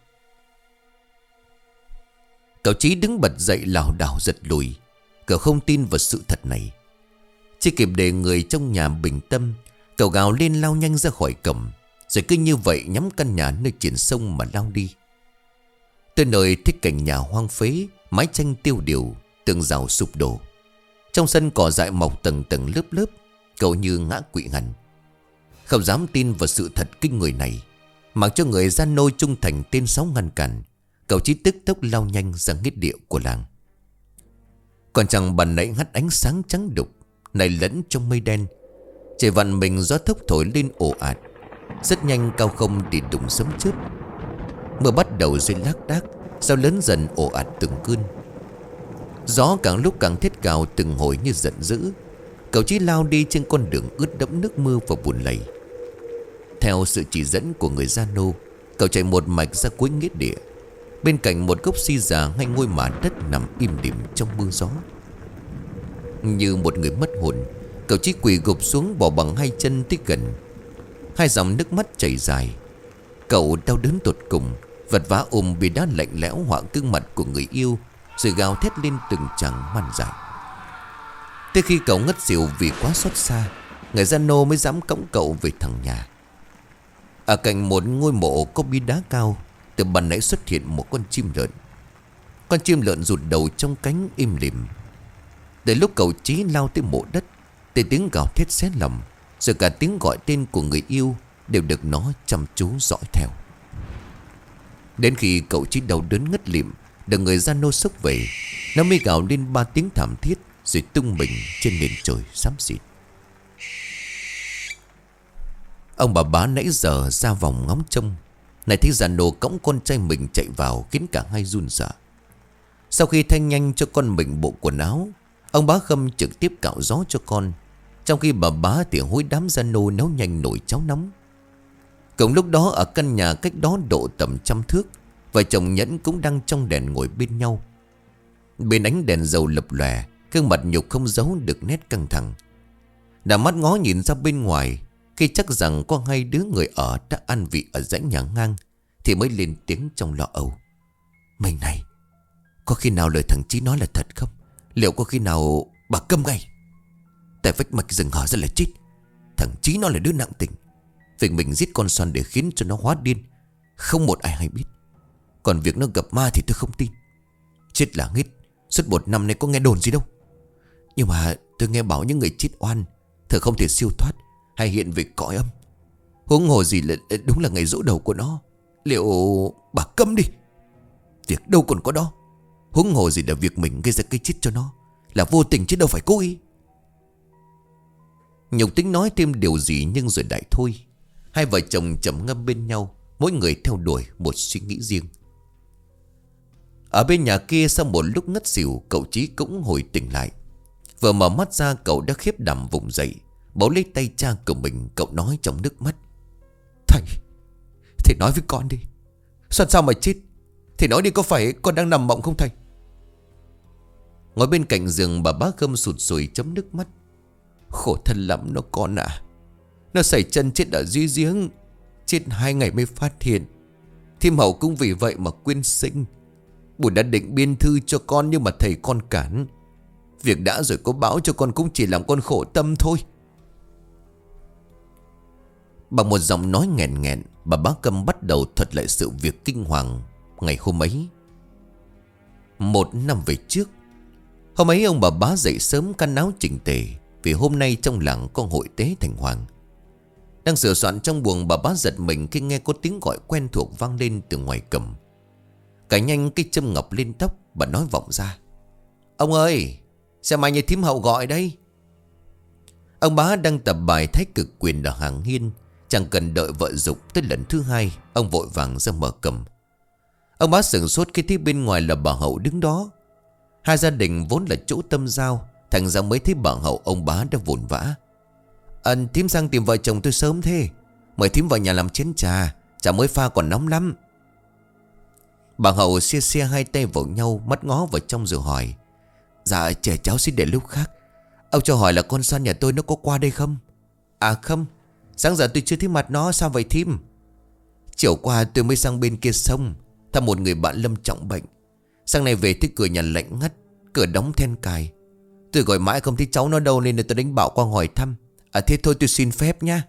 Cậu Chí đứng bật dậy lảo đảo giật lùi. Cậu không tin vào sự thật này. Chỉ kịp để người trong nhà bình tâm, cậu gào lên lao nhanh ra khỏi cổng. Rồi cứ như vậy nhắm căn nhà nơi triển sông mà lao đi. Tới nơi thích cảnh nhà hoang phế, mái tranh tiêu điều, tường rào sụp đổ. Trong sân cỏ dại mọc tầng tầng lớp lớp. Cậu như ngã quỵ hẳn. Không dám tin vào sự thật kinh người này. Mặc cho người gian nôi trung thành tên Sáu ngăn cản, cậu Chí tức tốc lao nhanh ra nghĩa địa của làng. Còn chẳng bàn nãy hắt ánh sáng trắng đục, này lẫn trong mây đen. Trời vặn mình gió thốc thổi lên ồ ạt. Rất nhanh cao không để đụng sấm chớp. Mưa bắt đầu rơi lác đác, sao lớn dần ồ ạt từng cơn. Gió càng lúc càng thét gào từng hồi như giận dữ. Cậu Chí lao đi trên con đường ướt đẫm nước mưa và bùn lầy. Theo sự chỉ dẫn của người Gia Nô, cậu chạy một mạch ra cuối nghĩa địa. Bên cạnh một gốc si già ngay ngôi mả đất nằm im lìm trong mưa gió. Như một người mất hồn, cậu Chí quỳ gục xuống bỏ bằng hai chân tới gần. Hai dòng nước mắt chảy dài. Cậu đau đớn tột cùng, vật vã ôm bia đá lạnh lẽo họa gương mặt của người yêu, rồi gào thét lên từng tràng man dại. Tới khi cậu ngất xỉu vì quá xót xa, người Gia Nô mới dám cõng cậu về thẳng nhà. Ở cạnh một ngôi mộ có bia đá cao, từ ban nãy xuất hiện một con chim lợn. Con chim lợn rụt đầu trong cánh im lìm. Tới lúc cậu Chí lao tới mộ đất, thì tiếng gào thét xé lòng, rồi cả tiếng gọi tên của người yêu đều được nó chăm chú dõi theo. Đến khi cậu Chí đau đớn ngất lịm, được người Gia Nô xốc về, nó mới gào lên ba tiếng thảm thiết, rồi tung mình trên nền trời xám xịt. Ông bà bá nãy giờ ra vòng ngóng trông, này thấy Gia Nô cõng con trai mình chạy vào, khiến cả hai run sợ. Sau khi thay nhanh cho con mình bộ quần áo, ông bá Khâm trực tiếp cạo gió cho con, trong khi bà bá thì hối đám Gia Nô nấu nhanh nồi cháo nóng. Cùng lúc đó ở căn nhà cách đó độ tầm trăm thước, vợ chồng Nhẫn cũng đang trong đèn ngồi bên nhau. Bên ánh đèn dầu lập lòe, gương mặt Nhục không giấu được nét căng thẳng. Đảo mắt ngó nhìn ra bên ngoài, khi chắc rằng có hai đứa người ở đã ăn vị ở dãy nhà ngang, thì mới lên tiếng trong lo âu: Mình này, có khi nào lời thằng Chí nói là thật không? Liệu có khi nào bà câm ngay? Tại vách mạch rừng hở ra là chết. Thằng Chí nó là đứa nặng tình. Việc mình giết con Xoan để khiến cho nó hóa điên, không một ai hay biết. Còn việc nó gặp ma thì tôi không tin. Chết là hết, suốt một năm nay có nghe đồn gì đâu. Nhưng mà tôi nghe bảo những người chết oan thường không thể siêu thoát hay hiện về cõi âm. Huống hồ gì là đúng là ngày giỗ đầu của nó. Liệu bà câm đi, việc đâu còn có đó. Huống hồ gì là việc mình gây ra cái chết cho nó, là vô tình chứ đâu phải cố ý. Nhục tính nói thêm điều gì nhưng rồi đại thôi. Hai vợ chồng trầm ngâm bên nhau, mỗi người theo đuổi một suy nghĩ riêng. Ở bên nhà kia sau một lúc ngất xỉu, cậu Chí cũng hồi tỉnh lại. Vừa mở mắt ra cậu đã khiếp đảm vùng dậy, bấu lấy tay cha của mình. Cậu nói trong nước mắt: Thầy, thầy nói với con đi, Xuân sao mà chết? Thầy nói đi, có phải con đang nằm mộng không thầy? Ngồi bên cạnh giường bà bá Khâm sụt sùi chấm nước mắt: Khổ thân lắm nó con ạ. Nó sẩy chân chết ở dưới giếng, chết hai ngày mới phát hiện. Thiêm Hậu cũng vì vậy mà quyên sinh. Bùi đã định biên thư cho con, nhưng mà thầy con cản. Việc đã rồi có báo cho con cũng chỉ làm con khổ tâm thôi. Bằng một giọng nói nghẹn nghẹn, bà bá Khâm bắt đầu thuật lại sự việc kinh hoàng ngày hôm ấy. Một năm về trước, hôm ấy ông bà bá dậy sớm căn áo chỉnh tề, vì hôm nay trong làng có hội tế thành hoàng. Đang sửa soạn trong buồng, bà bá giật mình khi nghe có tiếng gọi quen thuộc vang lên từ ngoài cầm. Cài nhanh cái châm ngọc lên tóc, bà nói vọng ra: Ông ơi, xem ai như thím Hậu gọi đây. Ông bá đang tập bài thái cực quyền ở hàng hiên, chẳng cần đợi vợ dục tới lần thứ hai, ông vội vàng ra mở cầm. Ông bá sửng sốt khi thấy bên ngoài là bà Hậu đứng đó. Hai gia đình vốn là chỗ tâm giao, thành ra mới thấy bà Hậu ông bá đã vồn vã: Ân, thím sang tìm vợ chồng tôi sớm thế, mời thím vào nhà làm chén trà, trà mới pha còn nóng lắm. Bà Hậu xia xia hai tay vào nhau, mắt ngó vào trong rồi hỏi: Dạ trẻ cháu xin để lúc khác. Ông cho hỏi là con Xoan nhà tôi nó có qua đây không? À không, sáng giờ tôi chưa thấy mặt nó. Sao vậy thím? Chiều qua tôi mới sang bên kia sông thăm một người bạn lâm trọng bệnh. Sáng nay về thấy cửa nhà lạnh ngắt, cửa đóng then cài. Tôi gọi mãi không thấy cháu nó đâu, nên tôi đánh bảo qua hỏi thăm. À thế thôi tôi xin phép nha.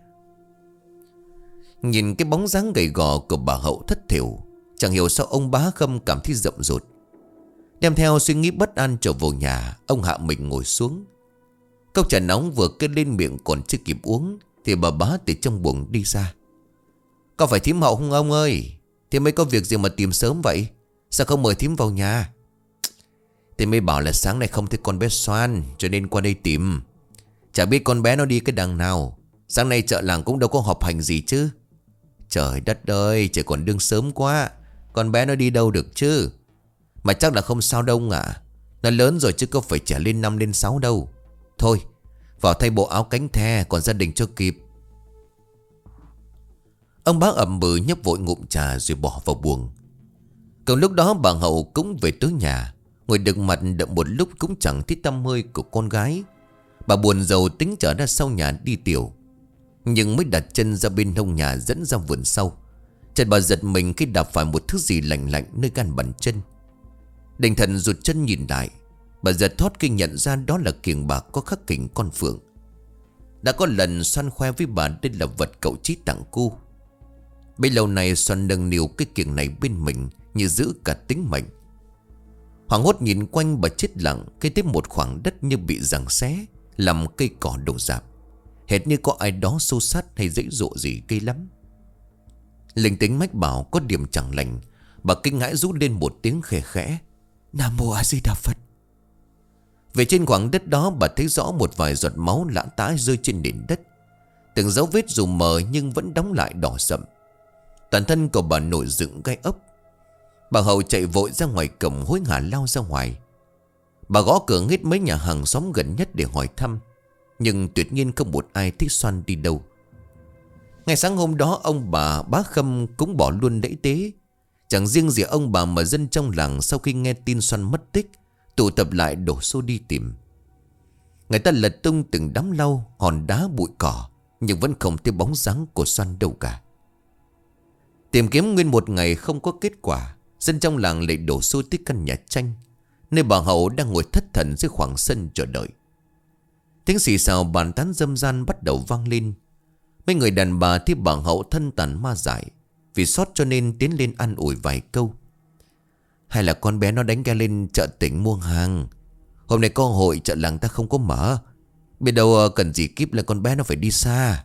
Nhìn cái bóng dáng gầy gò của bà Hậu thất thểu, chẳng hiểu sao ông bá Khâm cảm thấy rậm rột. Đem theo suy nghĩ bất an trở vào nhà, ông hạ mình ngồi xuống. Cốc trà nóng vừa kết lên miệng còn chưa kịp uống thì bà bá từ trong buồng đi ra: Có phải thím Hậu không ông ơi? Thế mới có việc gì mà tìm sớm vậy? Sao không mời thím vào nhà? Thế mới bảo là sáng nay không thấy con bé Xoan, cho nên qua đây tìm. Chả biết con bé nó đi cái đằng nào. Sáng nay chợ làng cũng đâu có họp hành gì chứ. Trời đất ơi, trời còn đương sớm quá. Con bé nó đi đâu được chứ? Mà chắc là không sao đâu ạ. Nó lớn rồi chứ có phải trẻ lên năm lên sáu đâu. Thôi, vào thay bộ áo cánh the, còn gia đình cho kịp. Ông bá ậm bừ nhấp vội ngụm trà rồi bỏ vào buồng. Còn lúc đó bà Hậu cũng về tới nhà, ngồi đực mặt đợi một lúc cũng chẳng thấy tăm hơi của con gái. Bà buồn rầu tính trở ra sau nhà đi tiểu. Nhưng mới đặt chân ra bên hông nhà dẫn ra vườn sau, chợt bà giật mình khi đạp phải một thứ gì lạnh lạnh nơi gan bàn chân. Định thần rụt chân nhìn lại, bà giật thót khi nhận ra đó là kiềng bạc có khắc hình con phượng. Đã có lần Xoan khoe với bà đây là vật cậu Chí tặng cô. Bấy lâu nay Xoan nâng niu cái kiềng này bên mình như giữ cả tính mệnh. Hoảng hốt nhìn quanh, bà chết lặng khi thấy một khoảng đất như bị giằng xé, làm cây cỏ đổ rạp, hệt như có ai đó xô sát hay giãy giụa gì cây lắm. Linh tính mách bảo có điểm chẳng lành, bà kinh hãi rú lên một tiếng khẽ khẽ: Nam Mô A Di Đà Phật. Về trên khoảng đất đó bà thấy rõ một vài giọt máu lã tã rơi trên nền đất. Từng dấu vết dù mờ nhưng vẫn đóng lại đỏ sậm. Toàn thân của bà nổi dựng gai ốc. Bà Hậu chạy vội ra ngoài cổng, hối hả lao ra ngoài. Bà gõ cửa hết mấy nhà hàng xóm gần nhất để hỏi thăm, nhưng tuyệt nhiên không một ai thích Xoan đi đâu. Ngày sáng hôm đó ông bà bá Khâm cũng bỏ luôn lễ tế. Chẳng riêng gì ông bà mà dân trong làng sau khi nghe tin Xoan mất tích tụ tập lại đổ xô đi tìm. Người ta lật tung từng đám lau, hòn đá, bụi cỏ, nhưng vẫn không thấy bóng dáng của Xoan đâu cả. Tìm kiếm nguyên một ngày không có kết quả, dân trong làng lại đổ xô tới căn nhà tranh, nơi bà Hậu đang ngồi thất thần dưới khoảng sân chờ đợi. Tiếng xì xào bàn tán râm ran bắt đầu vang lên. Mấy người đàn bà thấy bà Hậu thân tàn ma dại, vì sót cho nên tiến lên an ủi vài câu. Hay là con bé nó đánh ga lên chợ tỉnh mua hàng. Hôm nay có hội chợ làng ta không có mở. Biết đâu cần gì kíp là con bé nó phải đi xa.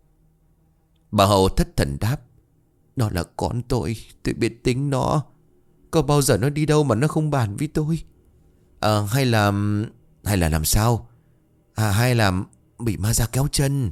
Bà Hậu thất thần đáp: Nó là con tôi, tôi biết tính nó. Có bao giờ nó đi đâu mà nó không bàn với tôi. À, hay là Hay là làm sao? À, hay là bị ma ra kéo chân.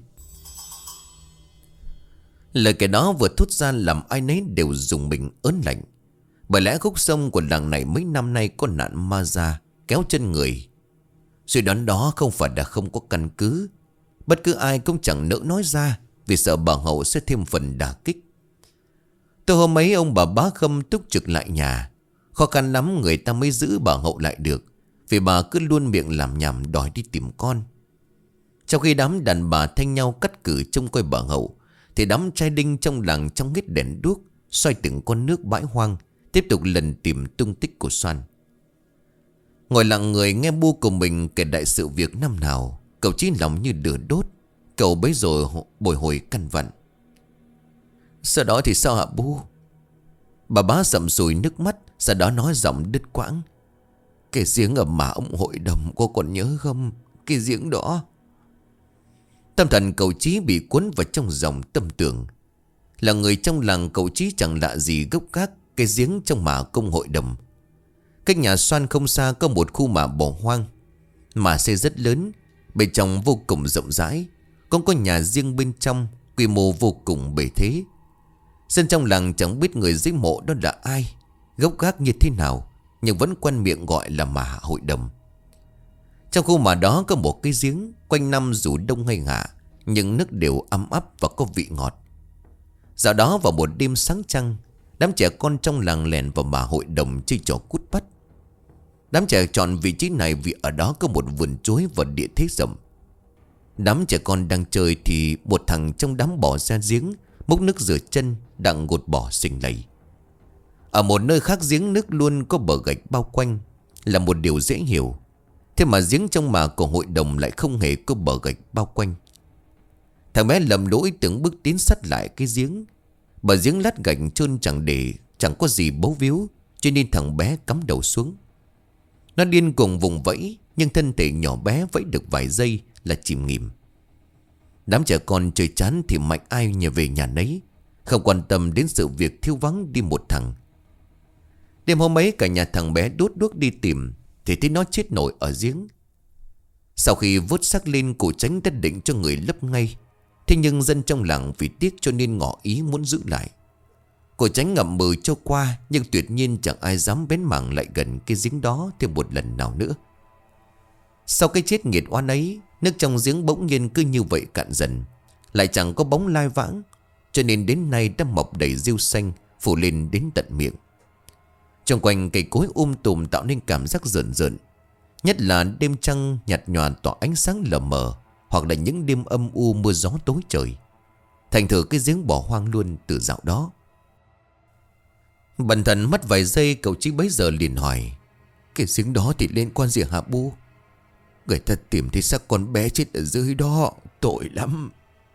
Lời kể đó vừa thốt ra làm ai nấy đều dùng mình ớn lạnh. Bởi lẽ khúc sông của làng này mấy năm nay có nạn ma da kéo chân người. Suy đoán đó không phải là không có căn cứ. Bất cứ ai cũng chẳng nỡ nói ra, vì sợ bà Hậu sẽ thêm phần đả kích. Từ hôm ấy ông bà Bá Khâm túc trực lại nhà. Khó khăn lắm người ta mới giữ bà Hậu lại được, vì bà cứ luôn miệng làm nhảm đòi đi tìm con. Trong khi đám đàn bà thanh nhau cắt cử trông coi bà Hậu, thì đám trai đinh trong làng trong hết đèn đuốc xoay từng con nước bãi hoang, tiếp tục lần tìm tung tích của Soan. Ngồi lặng người nghe bu của mình kể đại sự việc năm nào, cậu Chí lòng như lửa đốt. Cậu bấy rồi bồi hồi căn vặn. Sau đó thì sao hả bu? Bà Bá sậm sùi nước mắt, sau đó nói giọng đứt quãng. Cái giếng ở mà ông hội đồng cô còn nhớ không? Cái giếng đó. Tâm thần cậu Chí bị cuốn vào trong dòng tâm tưởng. Là người trong làng, cậu Chí chẳng lạ gì gốc gác cái giếng trong mả công hội đồng. Cách nhà Soan không xa có một khu mả bỏ hoang, mả xây rất lớn, bên trong vô cùng rộng rãi, cũng có nhà riêng bên trong, quy mô vô cùng bề thế. Dân trong làng chẳng biết người dưới mộ đó là ai, gốc gác như thế nào, nhưng vẫn quen miệng gọi là mả hội đồng. Trong khu mả đó có một cái giếng, quanh năm dù đông hay hạ, nhưng nước đều ấm áp và có vị ngọt. Dạo đó vào một đêm sáng trăng, đám trẻ con trong làng lèn vào mả hội đồng chơi trò cút bắt. Đám trẻ chọn vị trí này vì ở đó có một vườn chuối và địa thế rộng. Đám trẻ con đang chơi thì một thằng trong đám bỏ ra giếng, múc nước rửa chân, đang gột bỏ xình lầy. Ở một nơi khác giếng nước luôn có bờ gạch bao quanh, là một điều dễ hiểu. Thế mà giếng trong mả của hội đồng lại không hề có bờ gạch bao quanh. Thằng bé lầm lỗi từng bước tiến sát lại cái giếng. Bờ giếng lát gạch trơn chẳng để, chẳng có gì bấu víu, cho nên thằng bé cắm đầu xuống. Nó điên cuồng vùng vẫy, nhưng thân thể nhỏ bé vẫy được vài giây là chìm nghỉm. Đám trẻ con chơi chán thì mạnh ai nhà về nhà nấy, không quan tâm đến sự việc thiếu vắng đi một thằng. Đêm hôm ấy cả nhà thằng bé đốt đuốc đi tìm, thì thấy nó chết nổi ở giếng. Sau khi vớt xác lên, cụ Tránh đã định cho người lấp ngay. Thế nhưng dân trong làng vì tiếc cho nên ngỏ ý muốn giữ lại. Cụ Tránh ngậm mừ cho qua, nhưng tuyệt nhiên chẳng ai dám bén mảng lại gần cái giếng đó thêm một lần nào nữa. Sau cái chết nghiệt oan ấy, nước trong giếng bỗng nhiên cứ như vậy cạn dần, lại chẳng có bóng lai vãng, cho nên đến nay đã mọc đầy rêu xanh phủ lên đến tận miệng. Trong quanh cây cối um tùm tạo nên cảm giác rợn rợn, nhất là đêm trăng nhạt nhòa tỏa ánh sáng lờ mờ, hoặc là những đêm âm u mưa gió tối trời. Thành thử cái giếng bỏ hoang luôn từ dạo đó. Bần thần mất vài giây, cậu Chí bấy giờ liền hỏi: cái giếng đó thì liên quan gì hả bu? Người ta tìm thấy xác con bé chết ở dưới đó, tội lắm.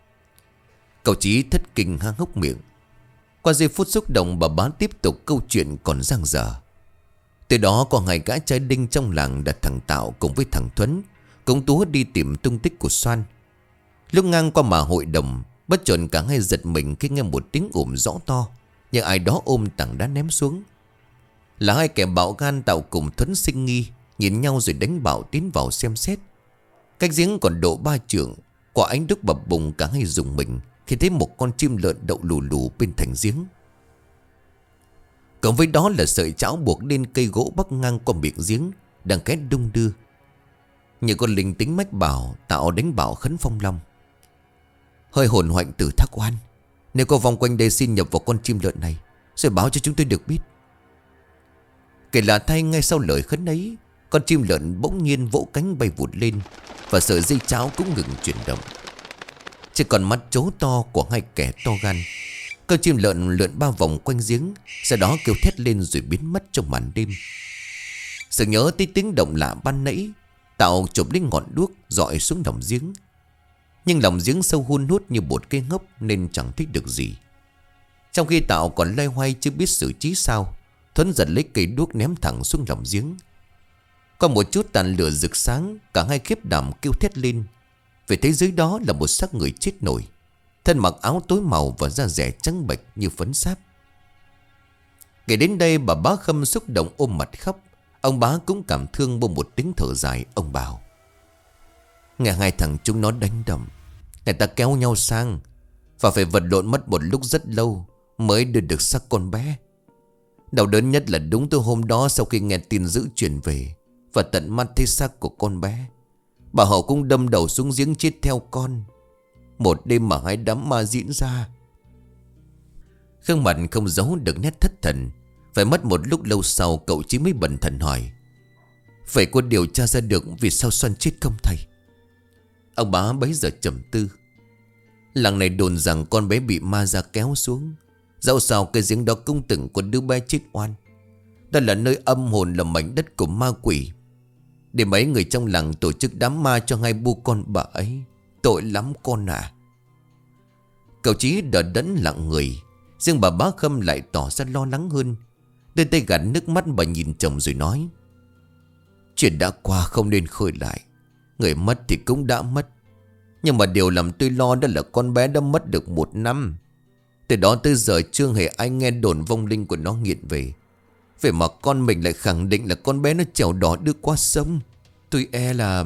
Cậu Chí thất kinh há hốc miệng. Qua giây phút xúc động, bà Bá tiếp tục câu chuyện còn dang dở. Từ đó có hai gã trai đinh trong làng đặt thằng Tạo cùng với thằng Thuấn, cũng Tú đi tìm tung tích của Soan. Lúc ngang qua mả hội đồng, bất chợt cả hai giật mình khi nghe một tiếng ồm rõ to, như ai đó ôm tảng đá ném xuống. Là hai kẻ bạo gan Tạo cùng Thuấn sinh nghi, nhìn nhau rồi đánh bảo tiến vào xem xét. Cách giếng còn độ ba trượng, quả ánh đúc bập bùng, cả hai dùng mình khi thấy một con chim lợn đậu lù lù bên thành giếng. Cộng với đó là sợi chảo buộc lên cây gỗ bắc ngang qua miệng giếng đang két đung đưa. Như con linh tính mách bảo, Tạo đánh bảo khấn phong long: hơi hồn hoạnh từ thác oan, nếu có vòng quanh đây xin nhập vào con chim lợn này, rồi báo cho chúng tôi được biết. Kể là thay, ngay sau lời khấn ấy, con chim lợn bỗng nhiên vỗ cánh bay vụt lên, và sợi dây chảo cũng ngừng chuyển động. Chỉ còn mắt trố to của hai kẻ to gan, con chim lợn lượn ba vòng quanh giếng, sau đó kêu thét lên rồi biến mất trong màn đêm. Sự nhớ tới tiếng động lạ ban nãy, Tạo chụp lấy ngọn đuốc dọi xuống lòng giếng. Nhưng lòng giếng sâu hun hút như một cây ngốc nên chẳng thích được gì. Trong khi Tạo còn loay hoay chưa biết xử trí sao, Thuấn giật lấy cây đuốc ném thẳng xuống lòng giếng. Có một chút tàn lửa rực sáng, cả hai khiếp đảm kêu thét lên, vì thấy dưới đó là một xác người chết nổi, thân mặc áo tối màu và da dẻ trắng bệch như phấn sáp. Kể đến đây, bà Bá Khâm xúc động ôm mặt khóc. Ông Bá cũng cảm thương, buông một tiếng thở dài. Ông bảo: nghe hai thằng chúng nó đánh đập, người ta kéo nhau sang, và phải vật lộn mất một lúc rất lâu mới đưa được xác con bé. Đau đớn nhất là đúng từ hôm đó, sau khi nghe tin dữ truyền về và tận mắt thấy xác của con bé, bà Hậu cũng đâm đầu xuống giếng chết theo con. Một đêm mà hai đám ma diễn ra. Khương mặt không giấu được nét thất thần. Phải mất một lúc lâu sau, cậu Chí mới bần thần hỏi: vậy có điều tra ra được vì sao Xoan chết không thầy? Ông bá bấy giờ trầm tư. Làng này đồn rằng con bé bị ma ra kéo xuống. Dẫu sao cái giếng đó cũng từng có đứa bé chết oan. Đó là nơi âm hồn, là mảnh đất của ma quỷ. Để mấy người trong làng tổ chức đám ma cho hai bu con bà ấy. Tội lắm con à. Cậu Chí đỡ đẫn lặng người. Riêng bà bá Khâm lại tỏ ra lo lắng hơn. Đưa tay gạt nước mắt, bà nhìn chồng rồi nói: chuyện đã qua không nên khơi lại. Người mất thì cũng đã mất. Nhưng mà điều làm tôi lo đó là con bé đã mất được một năm. Từ đó tới giờ chưa hề ai nghe đồn vong linh của nó nghiện về. Vậy mà con mình lại khẳng định là con bé nó chèo đò đưa qua sông. Tôi e là...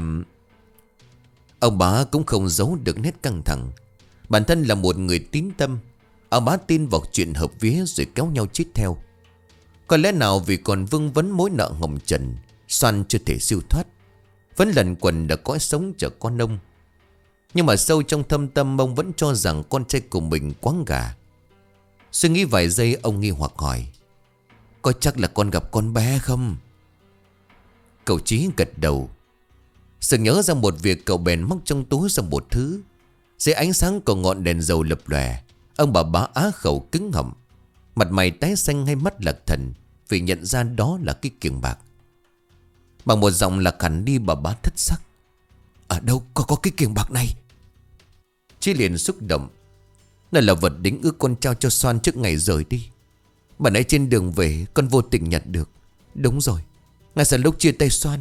Ông bá cũng không giấu được nét căng thẳng. Bản thân là một người tín tâm, ông bá tin vào chuyện hợp vía rồi kéo nhau chết theo. Có lẽ nào vì còn vương vấn mối nợ hồng trần, Xoan chưa thể siêu thoát, vẫn lần quần đã cõi sống chờ con ông. Nhưng mà sâu trong thâm tâm, ông vẫn cho rằng con trai của mình quáng gà. Suy nghĩ vài giây, ông nghi hoặc hỏi: có chắc là con gặp con bé không? Cậu Chí gật đầu. Sực nhớ ra một việc, cậu bèn móc trong túi ra một thứ. Dưới ánh sáng của ngọn đèn dầu lập lòe, ông bà bá á khẩu cứng họng, mặt mày tái xanh, hay mắt lạc thần vì nhận ra đó là cái kiềng bạc. Bằng một giọng lạc hẳn đi, bà bá thất sắc: ở đâu có có cái kiềng bạc này? Chí liền xúc động: đây là vật đính ước con trao cho Xoan trước ngày rời đi. Bà nãy trên đường về con vô tình nhặt được. Đúng rồi, ngay sau lúc chia tay Xoan.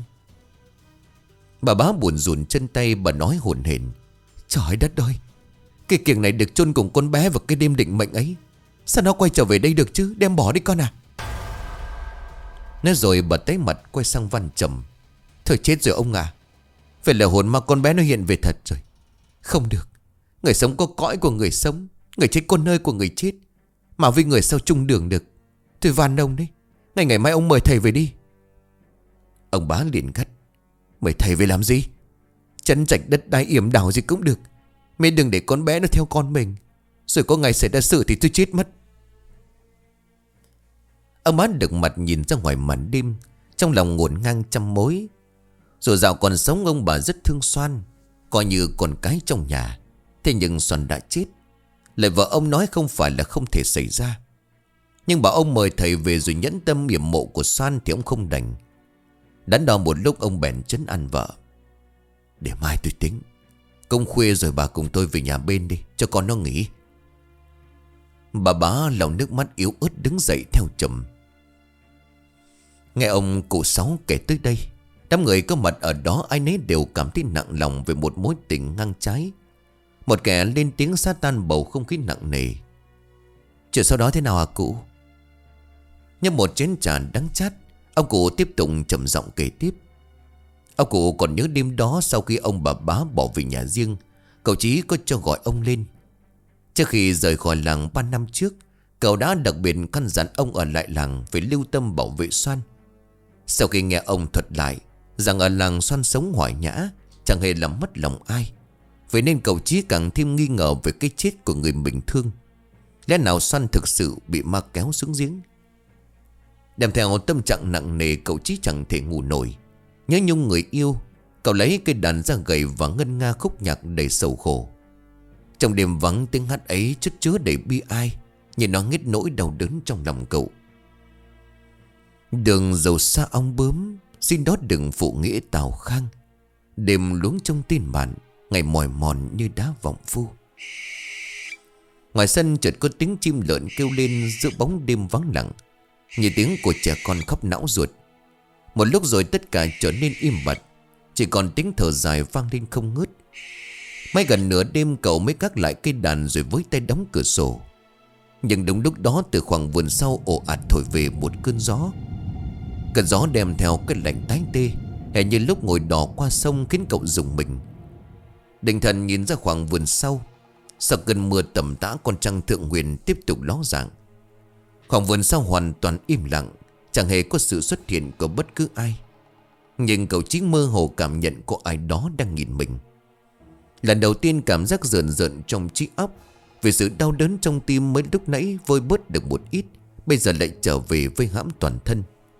Bà bá buồn rùn chân tay, bà nói hổn hển: trời đất ơi, cái kiềng này được chôn cùng con bé vào cái đêm định mệnh ấy. Sao nó quay trở về đây được chứ? Đem bỏ đi con à. Nói rồi bà tái mặt quay sang Văn trầm: thôi chết rồi ông à. Phải là hồn ma con bé nó hiện về thật rồi. Không được, người sống có cõi của người sống, người chết có nơi của người chết. Mà với người sao chung đường được. Thôi van ông đấy, ngày ngày mai ông mời thầy về đi. Ông bá liền gắt: mời thầy về làm gì? Chân chạch đất đai yểm đảo gì cũng được, mẹ đừng để con bé nó theo con mình, rồi có ngày xảy ra sự thì tôi chết mất. Ông bá được mặt nhìn ra ngoài màn đêm, trong lòng ngổn ngang trăm mối. Dù dạo còn sống, ông bà rất thương Xoan, coi như con cái trong nhà. Thế nhưng Xoan đã chết, lời vợ ông nói không phải là không thể xảy ra. Nhưng bảo ông mời thầy về rồi nhẫn tâm yểm mộ của Xoan thì ông không đành. Đắn đo một lúc, ông bèn trấn an vợ: để mai tôi tính. Công khuya rồi bà cùng tôi về nhà bên đi, cho con nó nghỉ. Bà bá lòng nước mắt yếu ớt đứng dậy theo chồng. Nghe ông cụ Sáu kể tới đây, đám người có mặt ở đó ai nấy đều cảm thấy nặng lòng về một mối tình ngang trái. Một kẻ lên tiếng xá tan bầu không khí nặng nề: chuyện sau đó thế nào hả cụ? Nhấp một chén trà đắng chát, ông cụ tiếp tục trầm giọng kể tiếp. Ông cụ còn nhớ đêm đó, sau khi ông bà bá bỏ về nhà riêng, cậu Chí có cho gọi ông lên. Trước khi rời khỏi làng ba năm trước, cậu đã đặc biệt căn dặn ông ở lại làng phải lưu tâm bảo vệ Xoan. Sau khi nghe ông thuật lại rằng ở làng Xoan sống hoài nhã, chẳng hề làm mất lòng ai, vậy nên cậu Chí càng thêm nghi ngờ về cái chết của người mình thương. Lẽ nào Xoan thực sự bị ma kéo xuống giếng? Đem theo tâm trạng nặng nề, cậu Chí chẳng thể ngủ nổi. Nhớ nhung người yêu, cậu lấy cây đàn ra gầy và ngân nga khúc nhạc đầy sầu khổ. Trong đêm vắng, tiếng hát ấy chất chứa đầy bi ai, như nó nghét nỗi đau đớn trong lòng cậu. Đường dầu xa ong bướm, xin đó đừng phụ nghĩa tào khang. Đêm luống trong tin bạn, ngày mỏi mòn như đá vọng phu. Ngoài sân chợt có tiếng chim lợn kêu lên giữa bóng đêm vắng lặng, như tiếng của trẻ con khóc não ruột. Một lúc rồi tất cả trở nên im bặt, chỉ còn tiếng thở dài vang lên không ngớt. May gần nửa đêm cậu mới gác lại cây đàn rồi với tay đóng cửa sổ. Nhưng đúng lúc đó, từ khoảng vườn sau ồ ạt thổi về một cơn gió. Cơn gió đem theo cái lạnh tái tê, hệt như lúc ngồi đò qua sông, khiến cậu rùng mình. Định thần nhìn ra khoảng vườn sau. Sau cơn mưa tầm tã, con trăng thượng huyền tiếp tục ló dạng. Khoảng vườn sau hoàn toàn im lặng, chẳng hề có sự xuất hiện của bất cứ ai. Nhưng cậu Chí mơ hồ cảm nhận có ai đó đang nhìn mình. Lần đầu tiên cảm giác rợn rợn trong trí óc, vì sự đau đớn trong tim mới lúc nãy vơi bớt được một ít, bây giờ lại trở về vây hãm toàn thân.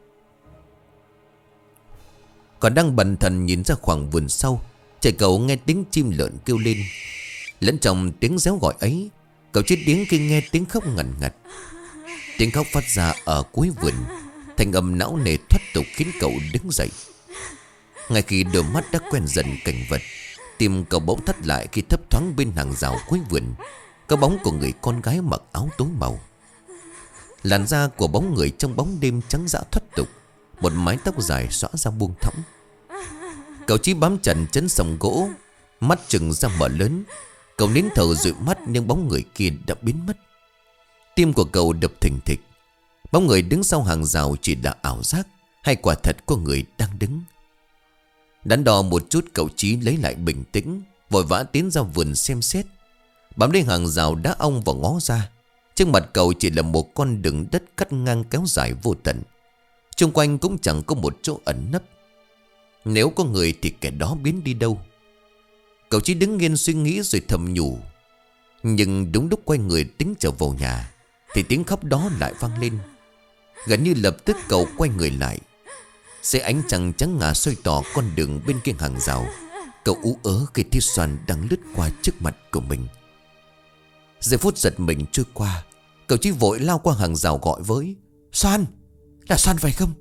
Còn đang bần thần nhìn ra khoảng vườn sau, trời cậu nghe tiếng chim lợn kêu lên. Lẫn trong tiếng réo gọi ấy, cậu chết điếng khi nghe tiếng khóc ngằn ngặt. Tiếng khóc phát ra ở cuối vườn, thành âm não nề thoát tục khiến cậu đứng dậy. Ngay khi đôi mắt đã quen dần cảnh vật, tim cậu bỗng thắt lại khi thấp thoáng bên hàng rào cuối vườn có bóng của người con gái mặc áo tối màu. Làn da của bóng người trong bóng đêm trắng dã thoát tục, một mái tóc dài xõa ra buông thõng. Cậu Chí bám chặt chân sòng gỗ, mắt trừng ra mở lớn. Cậu nín thở dụi mắt nhưng bóng người kia đã biến mất. Tim của cậu đập thình thịch. Bóng người đứng sau hàng rào chỉ là ảo giác, hay quả thật có người đang đứng? Đắn đo một chút, cậu Chí lấy lại bình tĩnh, vội vã tiến ra vườn xem xét. Bám lên hàng rào đá ong và ngó ra, trước mặt cậu chỉ là một con đường đất cắt ngang kéo dài vô tận. Xung quanh cũng chẳng có một chỗ ẩn nấp. Nếu có người thì kẻ đó biến đi đâu? Cậu Chí đứng nghiêng suy nghĩ rồi thầm nhủ. Nhưng đúng lúc quay người tính trở vào nhà thì tiếng khóc đó lại vang lên. Gần như lập tức cậu quay người lại. Xe ánh trăng trắng ngà soi tỏ con đường bên kia hàng rào. Cậu ú ớ khi thấy Soan đang lướt qua trước mặt của mình. Giây phút giật mình trôi qua, cậu Chí vội lao qua hàng rào gọi với: Soan, là Soan phải không?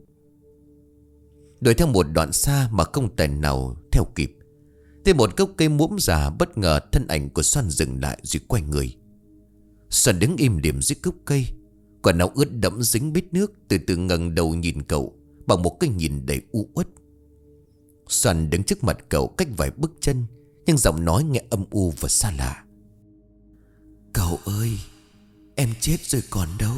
Đuổi theo một đoạn xa mà không tài nào theo kịp. Tới một gốc cây muỗng già, bất ngờ thân ảnh của Soan dừng lại rồi quay người. Soan đứng im lìm dưới gốc cây, quần áo ướt đẫm dính bít nước, từ từ ngẩng đầu nhìn cậu bằng một cái nhìn đầy u uất. Soan đứng trước mặt cậu cách vài bước chân, nhưng giọng nói nghe âm u và xa lạ. Cậu ơi, em chết rồi còn đâu.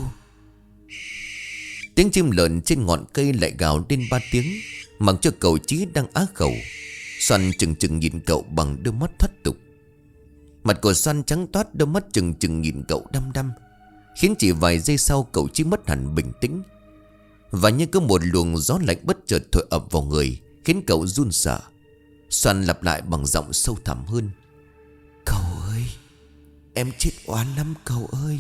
Tiếng chim lợn trên ngọn cây lại gào lên ba tiếng, mặc cho cậu Chí đang á khẩu. Soan chừng chừng nhìn cậu bằng đôi mắt thoát tục. Mặt của Soan trắng toát, đôi mắt chừng chừng nhìn cậu đăm đăm, khiến chỉ vài giây sau cậu Chí mất hẳn bình tĩnh. Và như có một luồng gió lạnh bất chợt thổi ập vào người, khiến cậu run sợ. Soan lặp lại bằng giọng sâu thẳm hơn: Cậu ơi, em chết oan lắm cậu ơi.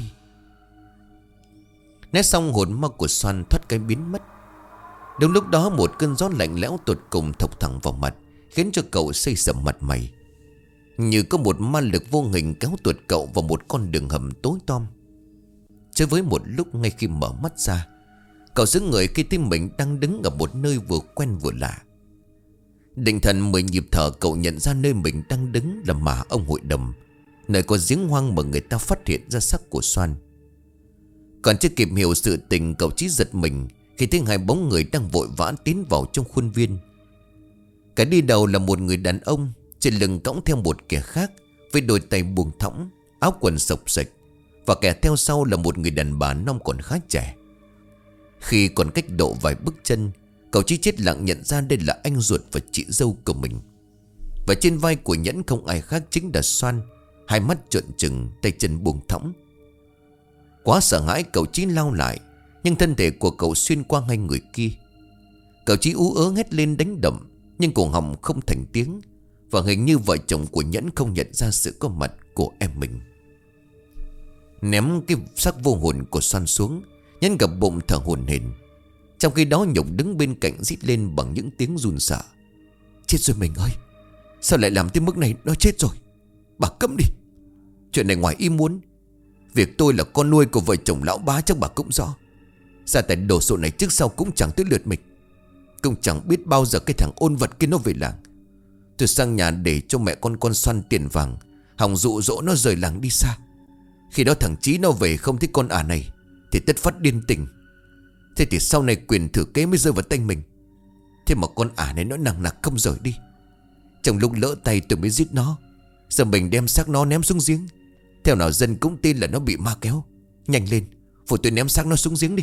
Nói xong hồn ma của Soan thoát cái biến mất. Đúng lúc đó một cơn gió lạnh lẽo tột cùng thốc thẳng vào mặt, khiến cho cậu xây sầm mặt mày. Như có một ma lực vô hình kéo tuột cậu vào một con đường hầm tối tăm. Chơi với một lúc, ngay khi mở mắt ra, cậu sững người khi thấy mình đang đứng ở một nơi vừa quen vừa lạ. Định thần mười nhịp thở, cậu nhận ra nơi mình đang đứng là mả ông hội đồng, nơi có giếng hoang mà người ta phát hiện ra xác của Soan. Còn chưa kịp hiểu sự tình, cậu Chí giật mình khi thấy hai bóng người đang vội vã tiến vào trong khuôn viên. Cái đi đầu là một người đàn ông, trên lưng cõng theo một kẻ khác với đôi tay buông thõng, áo quần xộc xệch, và kẻ theo sau là một người đàn bà năm còn khá trẻ. Khi còn cách độ vài bước chân, cậu Chí chết lặng nhận ra đây là anh ruột và chị dâu của mình. Và trên vai của Nhẫn không ai khác chính là Soan, hai mắt trợn trừng, tay chân buông thõng. Quá sợ hãi, cậu Chí lao lại, nhưng thân thể của cậu xuyên qua hai người kia. Cậu Chí ú ớ hét lên đánh đậm, nhưng cổ họng không thành tiếng. Và hình như vợ chồng của Nhẫn không nhận ra sự có mặt của em mình. Ném cái xác vô hồn của Soan xuống, Nhẫn gập bụng thở hổn hển. Trong khi đó Nhục đứng bên cạnh rít lên bằng những tiếng run sợ: Chết rồi mình ơi, sao lại làm tới mức này? Nó chết rồi. Bà câm đi, chuyện này ngoài ý muốn. Việc tôi là con nuôi của vợ chồng lão bá chắc bà cũng rõ. Ra tại đồ sộ này trước sau cũng chẳng tới lượt mình. Cũng chẳng biết bao giờ cái thằng ôn vật kia nó về làng. Tôi sang nhà để cho mẹ con con Soan tiền vàng, hòng dụ dỗ nó rời làng đi xa. Khi đó thằng Chí nó về không thấy con ả này thì tất phát điên tình. Thế thì sau này quyền thừa kế mới rơi vào tay mình. Thế mà con ả này nó nặng nặc không rời đi. Trong lúc lỡ tay tôi mới giết nó. Giờ mình đem xác nó ném xuống giếng. Theo nào dân cũng tin là nó bị ma kéo. Nhanh lên, phụ tôi ném xác nó xuống giếng đi.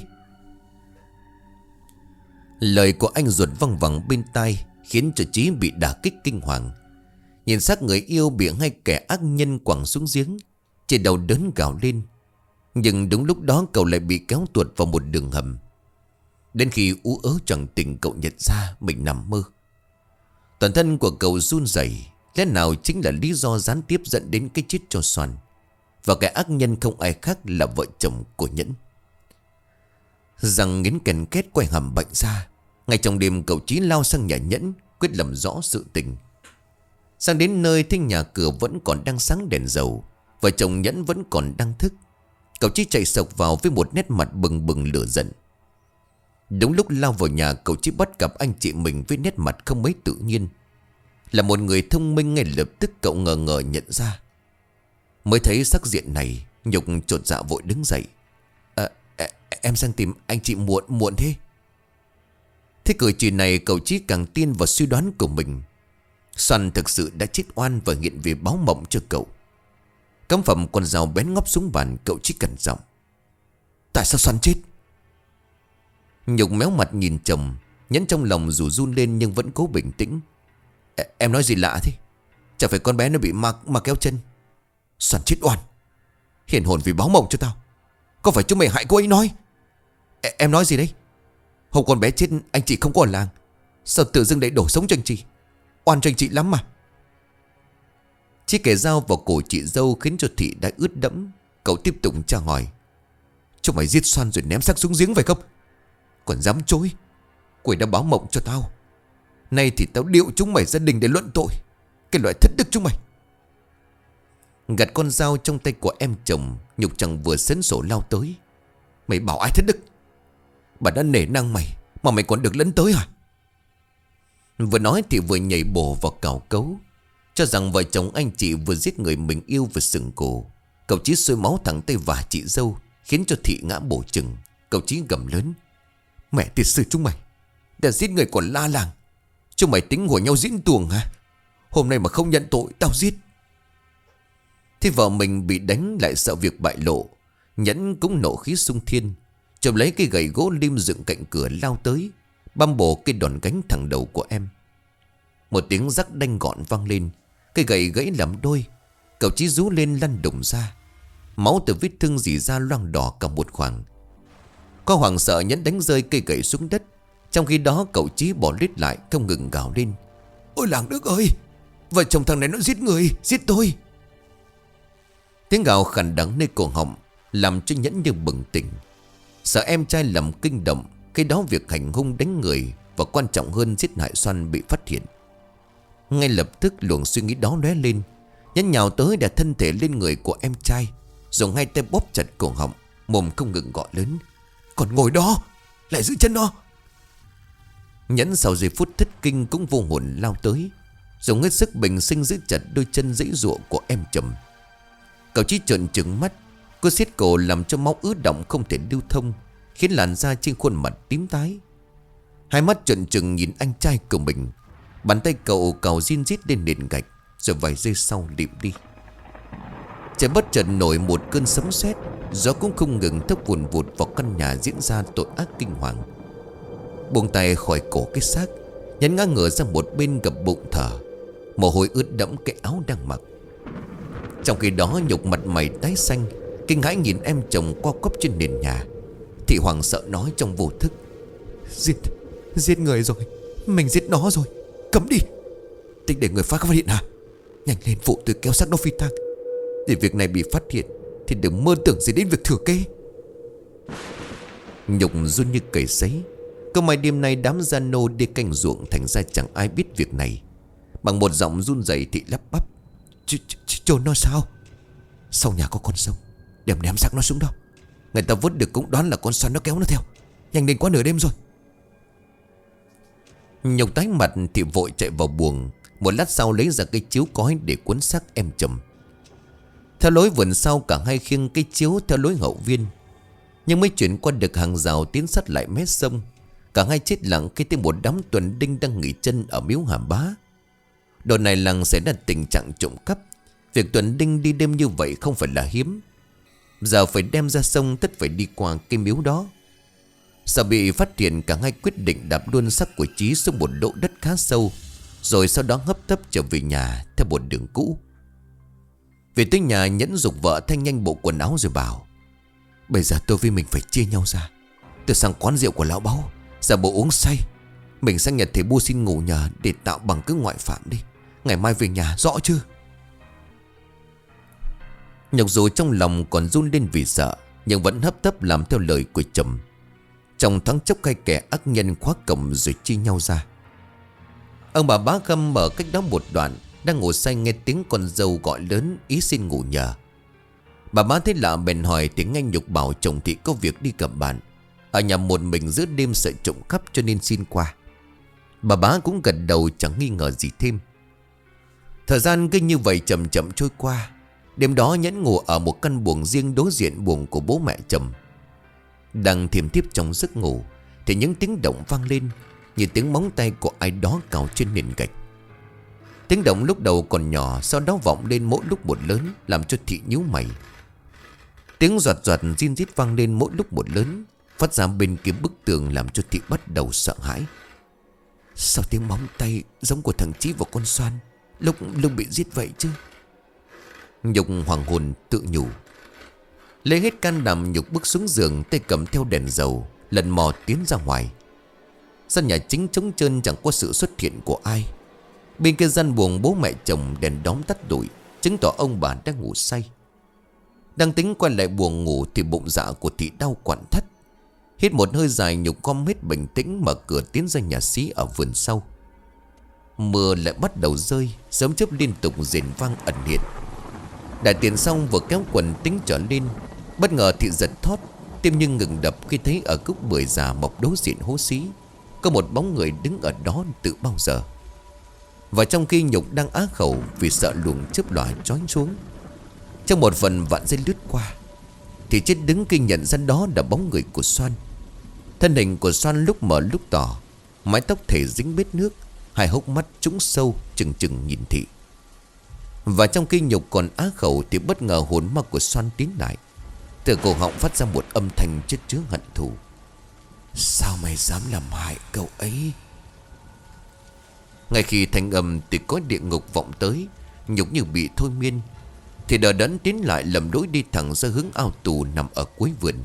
Lời của anh ruột văng vẳng bên tai, khiến cho Chí bị đả kích kinh hoàng. Nhìn xác người yêu bị hai kẻ ác nhân quẳng xuống giếng, trên đầu đớn gào lên: Nhưng đúng lúc đó cậu lại bị kéo tuột vào một đường hầm. Đến khi ú ớ choàng tỉnh, cậu nhận ra mình nằm mơ. Toàn thân của cậu run rẩy. Lẽ nào chính là lý do gián tiếp dẫn đến cái chết cho Soàn. Và cái ác nhân không ai khác là vợ chồng của Nhẫn. Răng nghiến kèn két quay hàm bệnh ra. Ngay trong đêm cậu Chí lao sang nhà Nhẫn, quyết làm rõ sự tình. Sang đến nơi thấy nhà cửa vẫn còn đang sáng đèn dầu, vợ chồng Nhẫn vẫn còn đang thức. Cậu Chí chạy sộc vào với một nét mặt bừng bừng lửa giận. Đúng lúc lao vào nhà, cậu Chí bắt gặp anh chị mình với nét mặt không mấy tự nhiên. Là một người thông minh, ngay lập tức cậu ngờ ngờ nhận ra. Mới thấy sắc diện này, Nhục chột dạ vội đứng dậy. à, à, Em sang tìm anh chị muộn muộn thế. Thế cử chỉ này cậu Chí càng tin vào suy đoán của mình. Soàn thực sự đã chết oan và hiện về báo mộng cho cậu. Cắm phẩm con dao bén ngóc xuống bàn, cậu Chí cẩn giọng. Tại sao Soàn chết? Nhục méo mặt nhìn chồng. Nhẫn trong lòng dù run lên nhưng vẫn cố bình tĩnh. à, Em nói gì lạ thế? Chả phải con bé nó bị ma, ma kéo chân? Soàn chết oan, hiển hồn vì báo mộng cho tao. Có phải chúng mày hại cô ấy nói? à, Em nói gì đấy? Hôm con bé chết anh chị không có ở làng, sao tự dưng lại đổ sống cho anh chị? Oan cho anh chị lắm mà. Chí kẻ dao vào cổ chị dâu khiến cho Thị đã ướt đẫm. Cậu tiếp tục tra hỏi. Chúng mày giết Soàn rồi ném xác xuống giếng phải không? Còn dám chối? Cô ấy đã báo mộng cho tao. Nay thì tao điệu chúng mày gia đình để luận tội. Cái loại thất đức chúng mày. Gạt con dao trong tay của em chồng, Nhục chẳng vừa sấn sổ lao tới. Mày bảo ai thất đức? Bà đã nể nang mày mà mày còn được lấn tới à? Vừa nói thì vừa nhảy bổ vào cào cấu, cho rằng vợ chồng anh chị vừa giết người mình yêu và sừng cổ. Cậu Chí sôi máu thẳng tay vả chị dâu, khiến cho Thị ngã bổ chừng. Cậu Chí gầm lớn. Mẹ tiệt sư chúng mày đã giết người còn la làng. Chúng mày tính hùa nhau diễn tuồng hả? Hôm nay mà không nhận tội tao giết. Thế vợ mình bị đánh lại sợ việc bại lộ. Nhẫn cũng nộ khí xung thiên, chộp lấy cây gậy gỗ lim dựng cạnh cửa lao tới, băm bổ cây đòn gánh thẳng đầu của em. Một tiếng rắc đanh gọn vang lên, cây gậy gãy làm đôi. Cậu Chí rú lên lăn đùng ra. Máu từ vết thương rỉ ra loang đỏ cả một khoảng. Có hoảng sợ, Nhẫn đánh rơi cây gậy xuống đất. Trong khi đó cậu Chí bỏ lít lại, không ngừng gào lên. Ôi làng Đức ơi, vợ chồng thằng này nó giết người, giết tôi. Tiếng gào khàn đắng nơi cổ họng làm cho Nhẫn như bừng tỉnh. Sợ em trai làm kinh động, cái đó việc hành hung đánh người và quan trọng hơn giết hại Soàn bị phát hiện. Ngay lập tức luồng suy nghĩ đó lóe lên. Nhẫn nhào tới đặt thân thể lên người của em trai, dùng hai tay bóp chặt cổ họng, mồm không ngừng gọi lớn. Còn ngồi đó, lại giữ chân nó. Nhẫn sau giây phút thất kinh cũng vô hồn lao tới, dùng hết sức bình sinh giữ chặt đôi chân dãy dụa của em chồng. Cậu Chí trợn trừng mắt, cô siết cổ làm cho máu ứ động không thể lưu thông, khiến làn da trên khuôn mặt tím tái. Hai mắt trợn trừng nhìn anh trai của mình. Bàn tay cậu cào rin rít lên nền gạch, rồi vài giây sau lịm đi. Trời bất chợt nổi một cơn sấm sét, gió cũng không ngừng thốc vùn vụt vào căn nhà, diễn ra tội ác kinh hoàng. Buông tay khỏi cổ cái xác, Nhẫn ngã ngửa ra một bên gập bụng thở, mồ hôi ướt đẫm cái áo đang mặc. Trong khi đó Nhục mặt mày tái xanh, kinh hãi nhìn em chồng co quắp trên nền nhà. Thị hoảng sợ nói trong vô thức. Giết, giết người rồi, mình giết nó rồi, cấm đi. Tính để người phát phát hiện hả? Nhanh lên phụ tôi kéo xác nó phi tang. Để việc này bị phát hiện thì đừng mơ tưởng gì đến việc thừa kế. Nhục run như cầy sấy. Cơ may đêm nay đám gia nô đi canh ruộng, thành ra chẳng ai biết việc này. Bằng một giọng run rẩy Thị lắp bắp. Chôn nó sao? Sau nhà có con sông, đem ném xác nó xuống đâu. Người ta vớt được cũng đoán là con Soàn nó kéo nó theo. Nhanh đến quá nửa đêm rồi. Nhục tái mặt thì vội chạy vào buồng. Một lát sau lấy ra cây chiếu cói để cuốn xác em chồng. Theo lối vườn sau, cả hai khiêng cây chiếu theo lối hậu viên. Nhưng mới chuyển qua được hàng rào tiến sát lại mé sông, cả hai chết lặng khi thấy một đám tuần đinh đang nghỉ chân ở miếu Hàm Bá. Đợt này làng xảy ra tình trạng trộm cắp. Việc tuần đinh đi đêm như vậy không phải là hiếm. Giờ phải đem ra sông, tất phải đi qua cái miếu đó. Sợ bị phát hiện, cả hai quyết định đạp luôn xác của Chí xuống một lỗ đất khá sâu, rồi sau đó hấp tấp trở về nhà theo một đường cũ. Về tới nhà, Nhẫn giục vợ thay nhanh bộ quần áo rồi bảo. Bây giờ tôi với mình phải chia nhau ra. Tôi sang quán rượu của lão báu, giả bộ uống say. Mình sang nhà thầy Bu xin ngủ nhờ để tạo bằng cứ ngoại phạm đi. Ngày mai về nhà, rõ chưa? Nhục dù trong lòng còn run lên vì sợ, nhưng vẫn hấp tấp làm theo lời của chồng. Trong thoáng chốc hai kẻ ác nhân khóa cổng rồi chia nhau ra. Ông bà Bá Khâm mở cách đó một đoạn, đang ngủ say nghe tiếng con dâu gọi lớn ý xin ngủ nhờ. Bà Bá thấy lạ bèn hỏi thì nghe Nhục bảo chồng thị có việc đi gặp bạn, ở nhà một mình giữa đêm sợ trộm cắp cho nên xin qua. Bà Bá cũng gật đầu chẳng nghi ngờ gì thêm. Thời gian cứ như vậy chậm chậm trôi qua. Đêm đó Nhẫn ngủ ở một căn buồng riêng đối diện buồng của bố mẹ chồng. Đang thiềm thiếp trong giấc ngủ thì những tiếng động vang lên, như tiếng móng tay của ai đó cào trên nền gạch. Tiếng động lúc đầu còn nhỏ, sau đó vọng lên mỗi lúc một lớn, làm cho thị nhíu mày. Tiếng giọt giọt rin rít vang lên mỗi lúc một lớn, phát ra bên kia bức tường làm cho thị bắt đầu sợ hãi. Sao tiếng móng tay giống của thằng Chí và con Xoan lúc lúc bị giết vậy chứ? Nhục hoàng hồn tự nhủ. Lấy hết can đảm, Nhục bước xuống giường, tay cầm theo đèn dầu, lần mò tiến ra ngoài. Sân nhà chính trống trơn, chẳng có sự xuất hiện của ai. Bên kia gian buồng bố mẹ chồng đèn đóm tắt đụi, chứng tỏ ông bà đang ngủ say. Đang tính quay lại buồng ngủ thì bụng dạ của thị đau quặn thắt. Hít một hơi dài, Nhục gom hết bình tĩnh mở cửa tiến ra nhà xí ở vườn sau. Mưa lại bắt đầu rơi, sớm chớp liên tục rền vang ẩn hiện. Đại tiền xong vừa kéo quần tính trở lên, bất ngờ thị giật thót, tim như ngừng đập khi thấy ở gốc bưởi già mọc đối diện hố xí có một bóng người đứng ở đó từ bao giờ. Và trong khi Nhục đang á khẩu vì sợ luồng chớp lòa chói xuống, trong một phần vạn giây lướt qua thì chết đứng khi nhận ra đó là bóng người của Xoan. Thân hình của Xoan lúc mờ lúc tỏ, mái tóc thể dính bết nước, hai hốc mắt trũng sâu chừng chừng nhìn thị. Và trong khi Nhục còn á khẩu thì bất ngờ hồn ma của Xoan tiến lại, từ cổ họng phát ra một âm thanh chất chứa hận thù. Sao mày dám làm hại cậu ấy? Ngay khi thanh âm từ cõi địa ngục vọng tới, Nhục như bị thôi miên thì đờ đẫn tiến lại, lầm lối đi thẳng ra hướng ao tù nằm ở cuối vườn.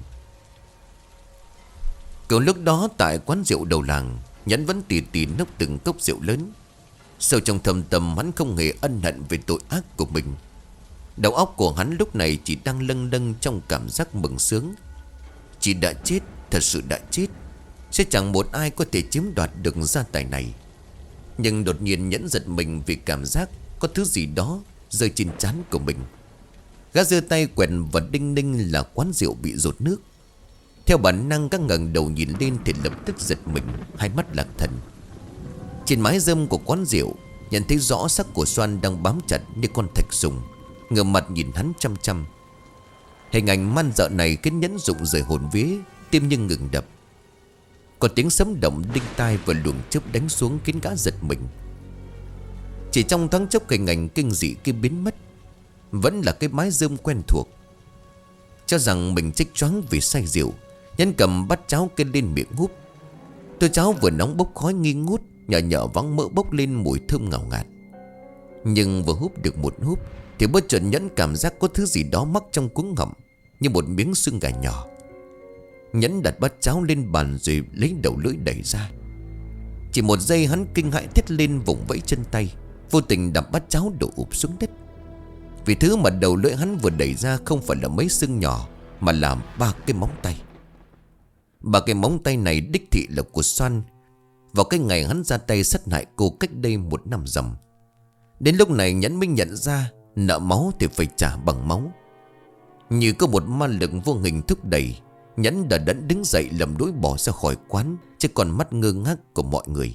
Cậu lúc đó tại quán rượu đầu làng, Nhẫn vẫn tỉ tỉ nốc từng cốc rượu lớn. Sâu trong thâm tâm hắn không hề ân hận về tội ác của mình. Đầu óc của hắn lúc này chỉ đang lâng lâng trong cảm giác mừng sướng. Chị đã chết, thật sự đã chết, sẽ chẳng một ai có thể chiếm đoạt được gia tài này. Nhưng đột nhiên Nhẫn giật mình vì cảm giác có thứ gì đó rơi trên trán của mình. Gã giơ tay quẹt và đinh ninh là quán rượu bị dột nước. Theo bản năng gã ngẩng đầu nhìn lên thì lập tức giật mình, hai mắt lạc thần. Trên mái rơm của quán rượu nhận thấy rõ sắc của Xoan đang bám chặt như con thạch sùng, ngửa mặt nhìn hắn chăm chăm. Hình ảnh man dợ này khiến Nhẫn rụng rời hồn vía, tim như ngừng đập. Có tiếng sấm động đinh tai và luồng chớp đánh xuống khiến gã giật mình. Chỉ trong thoáng chốc hình ảnh kinh dị kia biến mất. Vẫn là cái mái rơm quen thuộc. Cho rằng mình chích choáng vì say rượu, Nhẫn cầm bát cháo kê lên miệng húp. Tô cháo vừa nóng bốc khói nghi ngút, nhờ nhợ vắng mỡ bốc lên mùi thơm ngào ngạt. Nhưng vừa húp được một húp thì bất chợt Nhẫn cảm giác có thứ gì đó mắc trong cuống họng, như một miếng xương gà nhỏ. Nhẫn đặt bát cháo lên bàn rồi lấy đầu lưỡi đẩy ra. Chỉ một giây hắn kinh hãi thét lên, vùng vẫy chân tay, vô tình đập bát cháo đổ ụp xuống đất. Vì thứ mà đầu lưỡi hắn vừa đẩy ra không phải là mấy xương nhỏ, mà là ba cái móng tay. Ba cái móng tay này đích thị là của Xoan vào cái ngày hắn ra tay sát hại cô cách đây một năm ròng. Đến lúc này Nhẫn mới nhận ra nợ máu thì phải trả bằng máu. Như có một ma lực vô hình thúc đẩy, Nhẫn đã đẫn đứng dậy lầm đối bỏ ra khỏi quán, chứ còn mắt ngơ ngác của mọi người.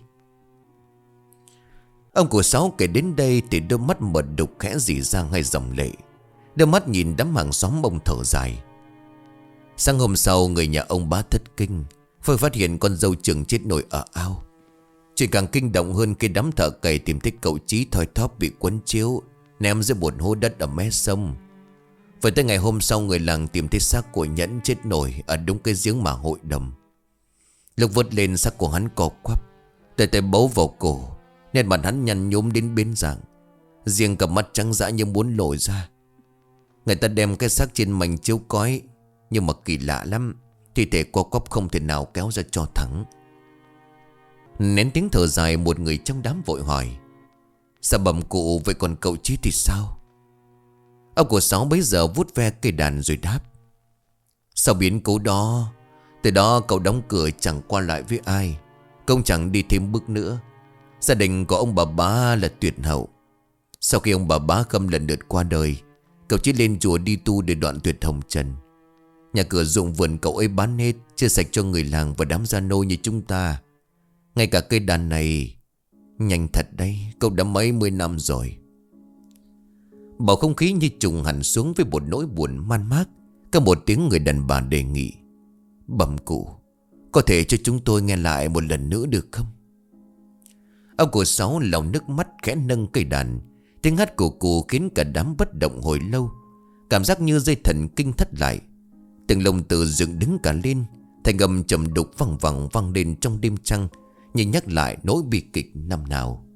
Ông cụ Sáu kể đến đây thì đôi mắt mở đục khẽ rỉ ra ngay dòng lệ. Đôi mắt nhìn đám hàng xóm ông thở dài. Sáng hôm sau người nhà ông Bá thất kinh, vừa phát hiện con dâu trưởng chết nổi ở ao. Chuyện càng kinh động hơn khi đám thợ cày tìm thấy cậu Chí thoi thóp bị quấn chiếu, ném dưới một hố đất ở mé sông. Vậy tới ngày hôm sau người làng tìm thấy xác của Nhẫn chết nổi ở đúng cái giếng mà hội đồng. Lúc vớt lên xác của hắn co quắp, tay tay bấu vào cổ, nét mặt hắn nhăn nhúm đến biến dạng, riêng cặp mắt trắng dã như muốn lồi ra. Người ta đem cái xác trên mảnh chiếu cói Nhưng mà kỳ lạ lắm, thi thể co quắp không thể nào kéo ra cho thẳng. Nén tiếng thở dài, một người trong đám vội hỏi: Sao bẩm cụ, vậy còn cậu Chí thì sao? Ông của Sáu bấy giờ vuốt ve cây đàn rồi đáp: Sao biến cố đó, từ đó cậu đóng cửa chẳng qua lại với ai, công chẳng đi thêm bước nữa. Gia đình của ông bà bá là tuyệt hậu. Sau khi ông bà bá Khâm lần lượt qua đời, cậu chỉ lên chùa đi tu để đoạn tuyệt hồng trần. Nhà cửa ruộng vườn cậu ấy bán hết, chia sạch cho người làng và đám gia nô như chúng ta. Ngay cả cây đàn này, nhanh thật đấy, cậu đã mấy mươi năm rồi. Bầu không khí như trùng hẳn xuống với một nỗi buồn man mác. Có một tiếng người đàn bà đề nghị: Bẩm cụ, có thể cho chúng tôi nghe lại một lần nữa được không? Ông cụ Sáu lòng nước mắt khẽ nâng cây đàn. Tiếng hát của cụ khiến cả đám bất động hồi lâu. Cảm giác như dây thần kinh thất lại. Từng lồng tự dựng đứng cả lên. Thành âm trầm đục văng vẳng vang lên trong đêm trăng, như nhắc lại nỗi bi kịch năm nào.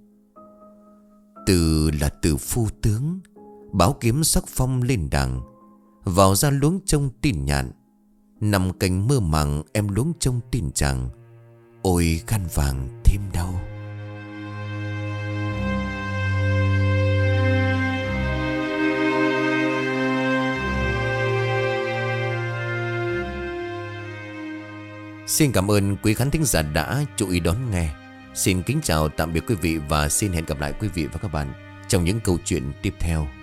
Từ là từ phu tướng, báo kiếm sắc phong lên đàng. Vào ra luống trông tin nhạn, nằm cành mơ màng em luống trông tin chàng. Ôi gan vàng thêm đau. Xin cảm ơn quý khán thính giả đã chú ý đón nghe. Xin kính chào tạm biệt quý vị và xin hẹn gặp lại quý vị và các bạn trong những câu chuyện tiếp theo.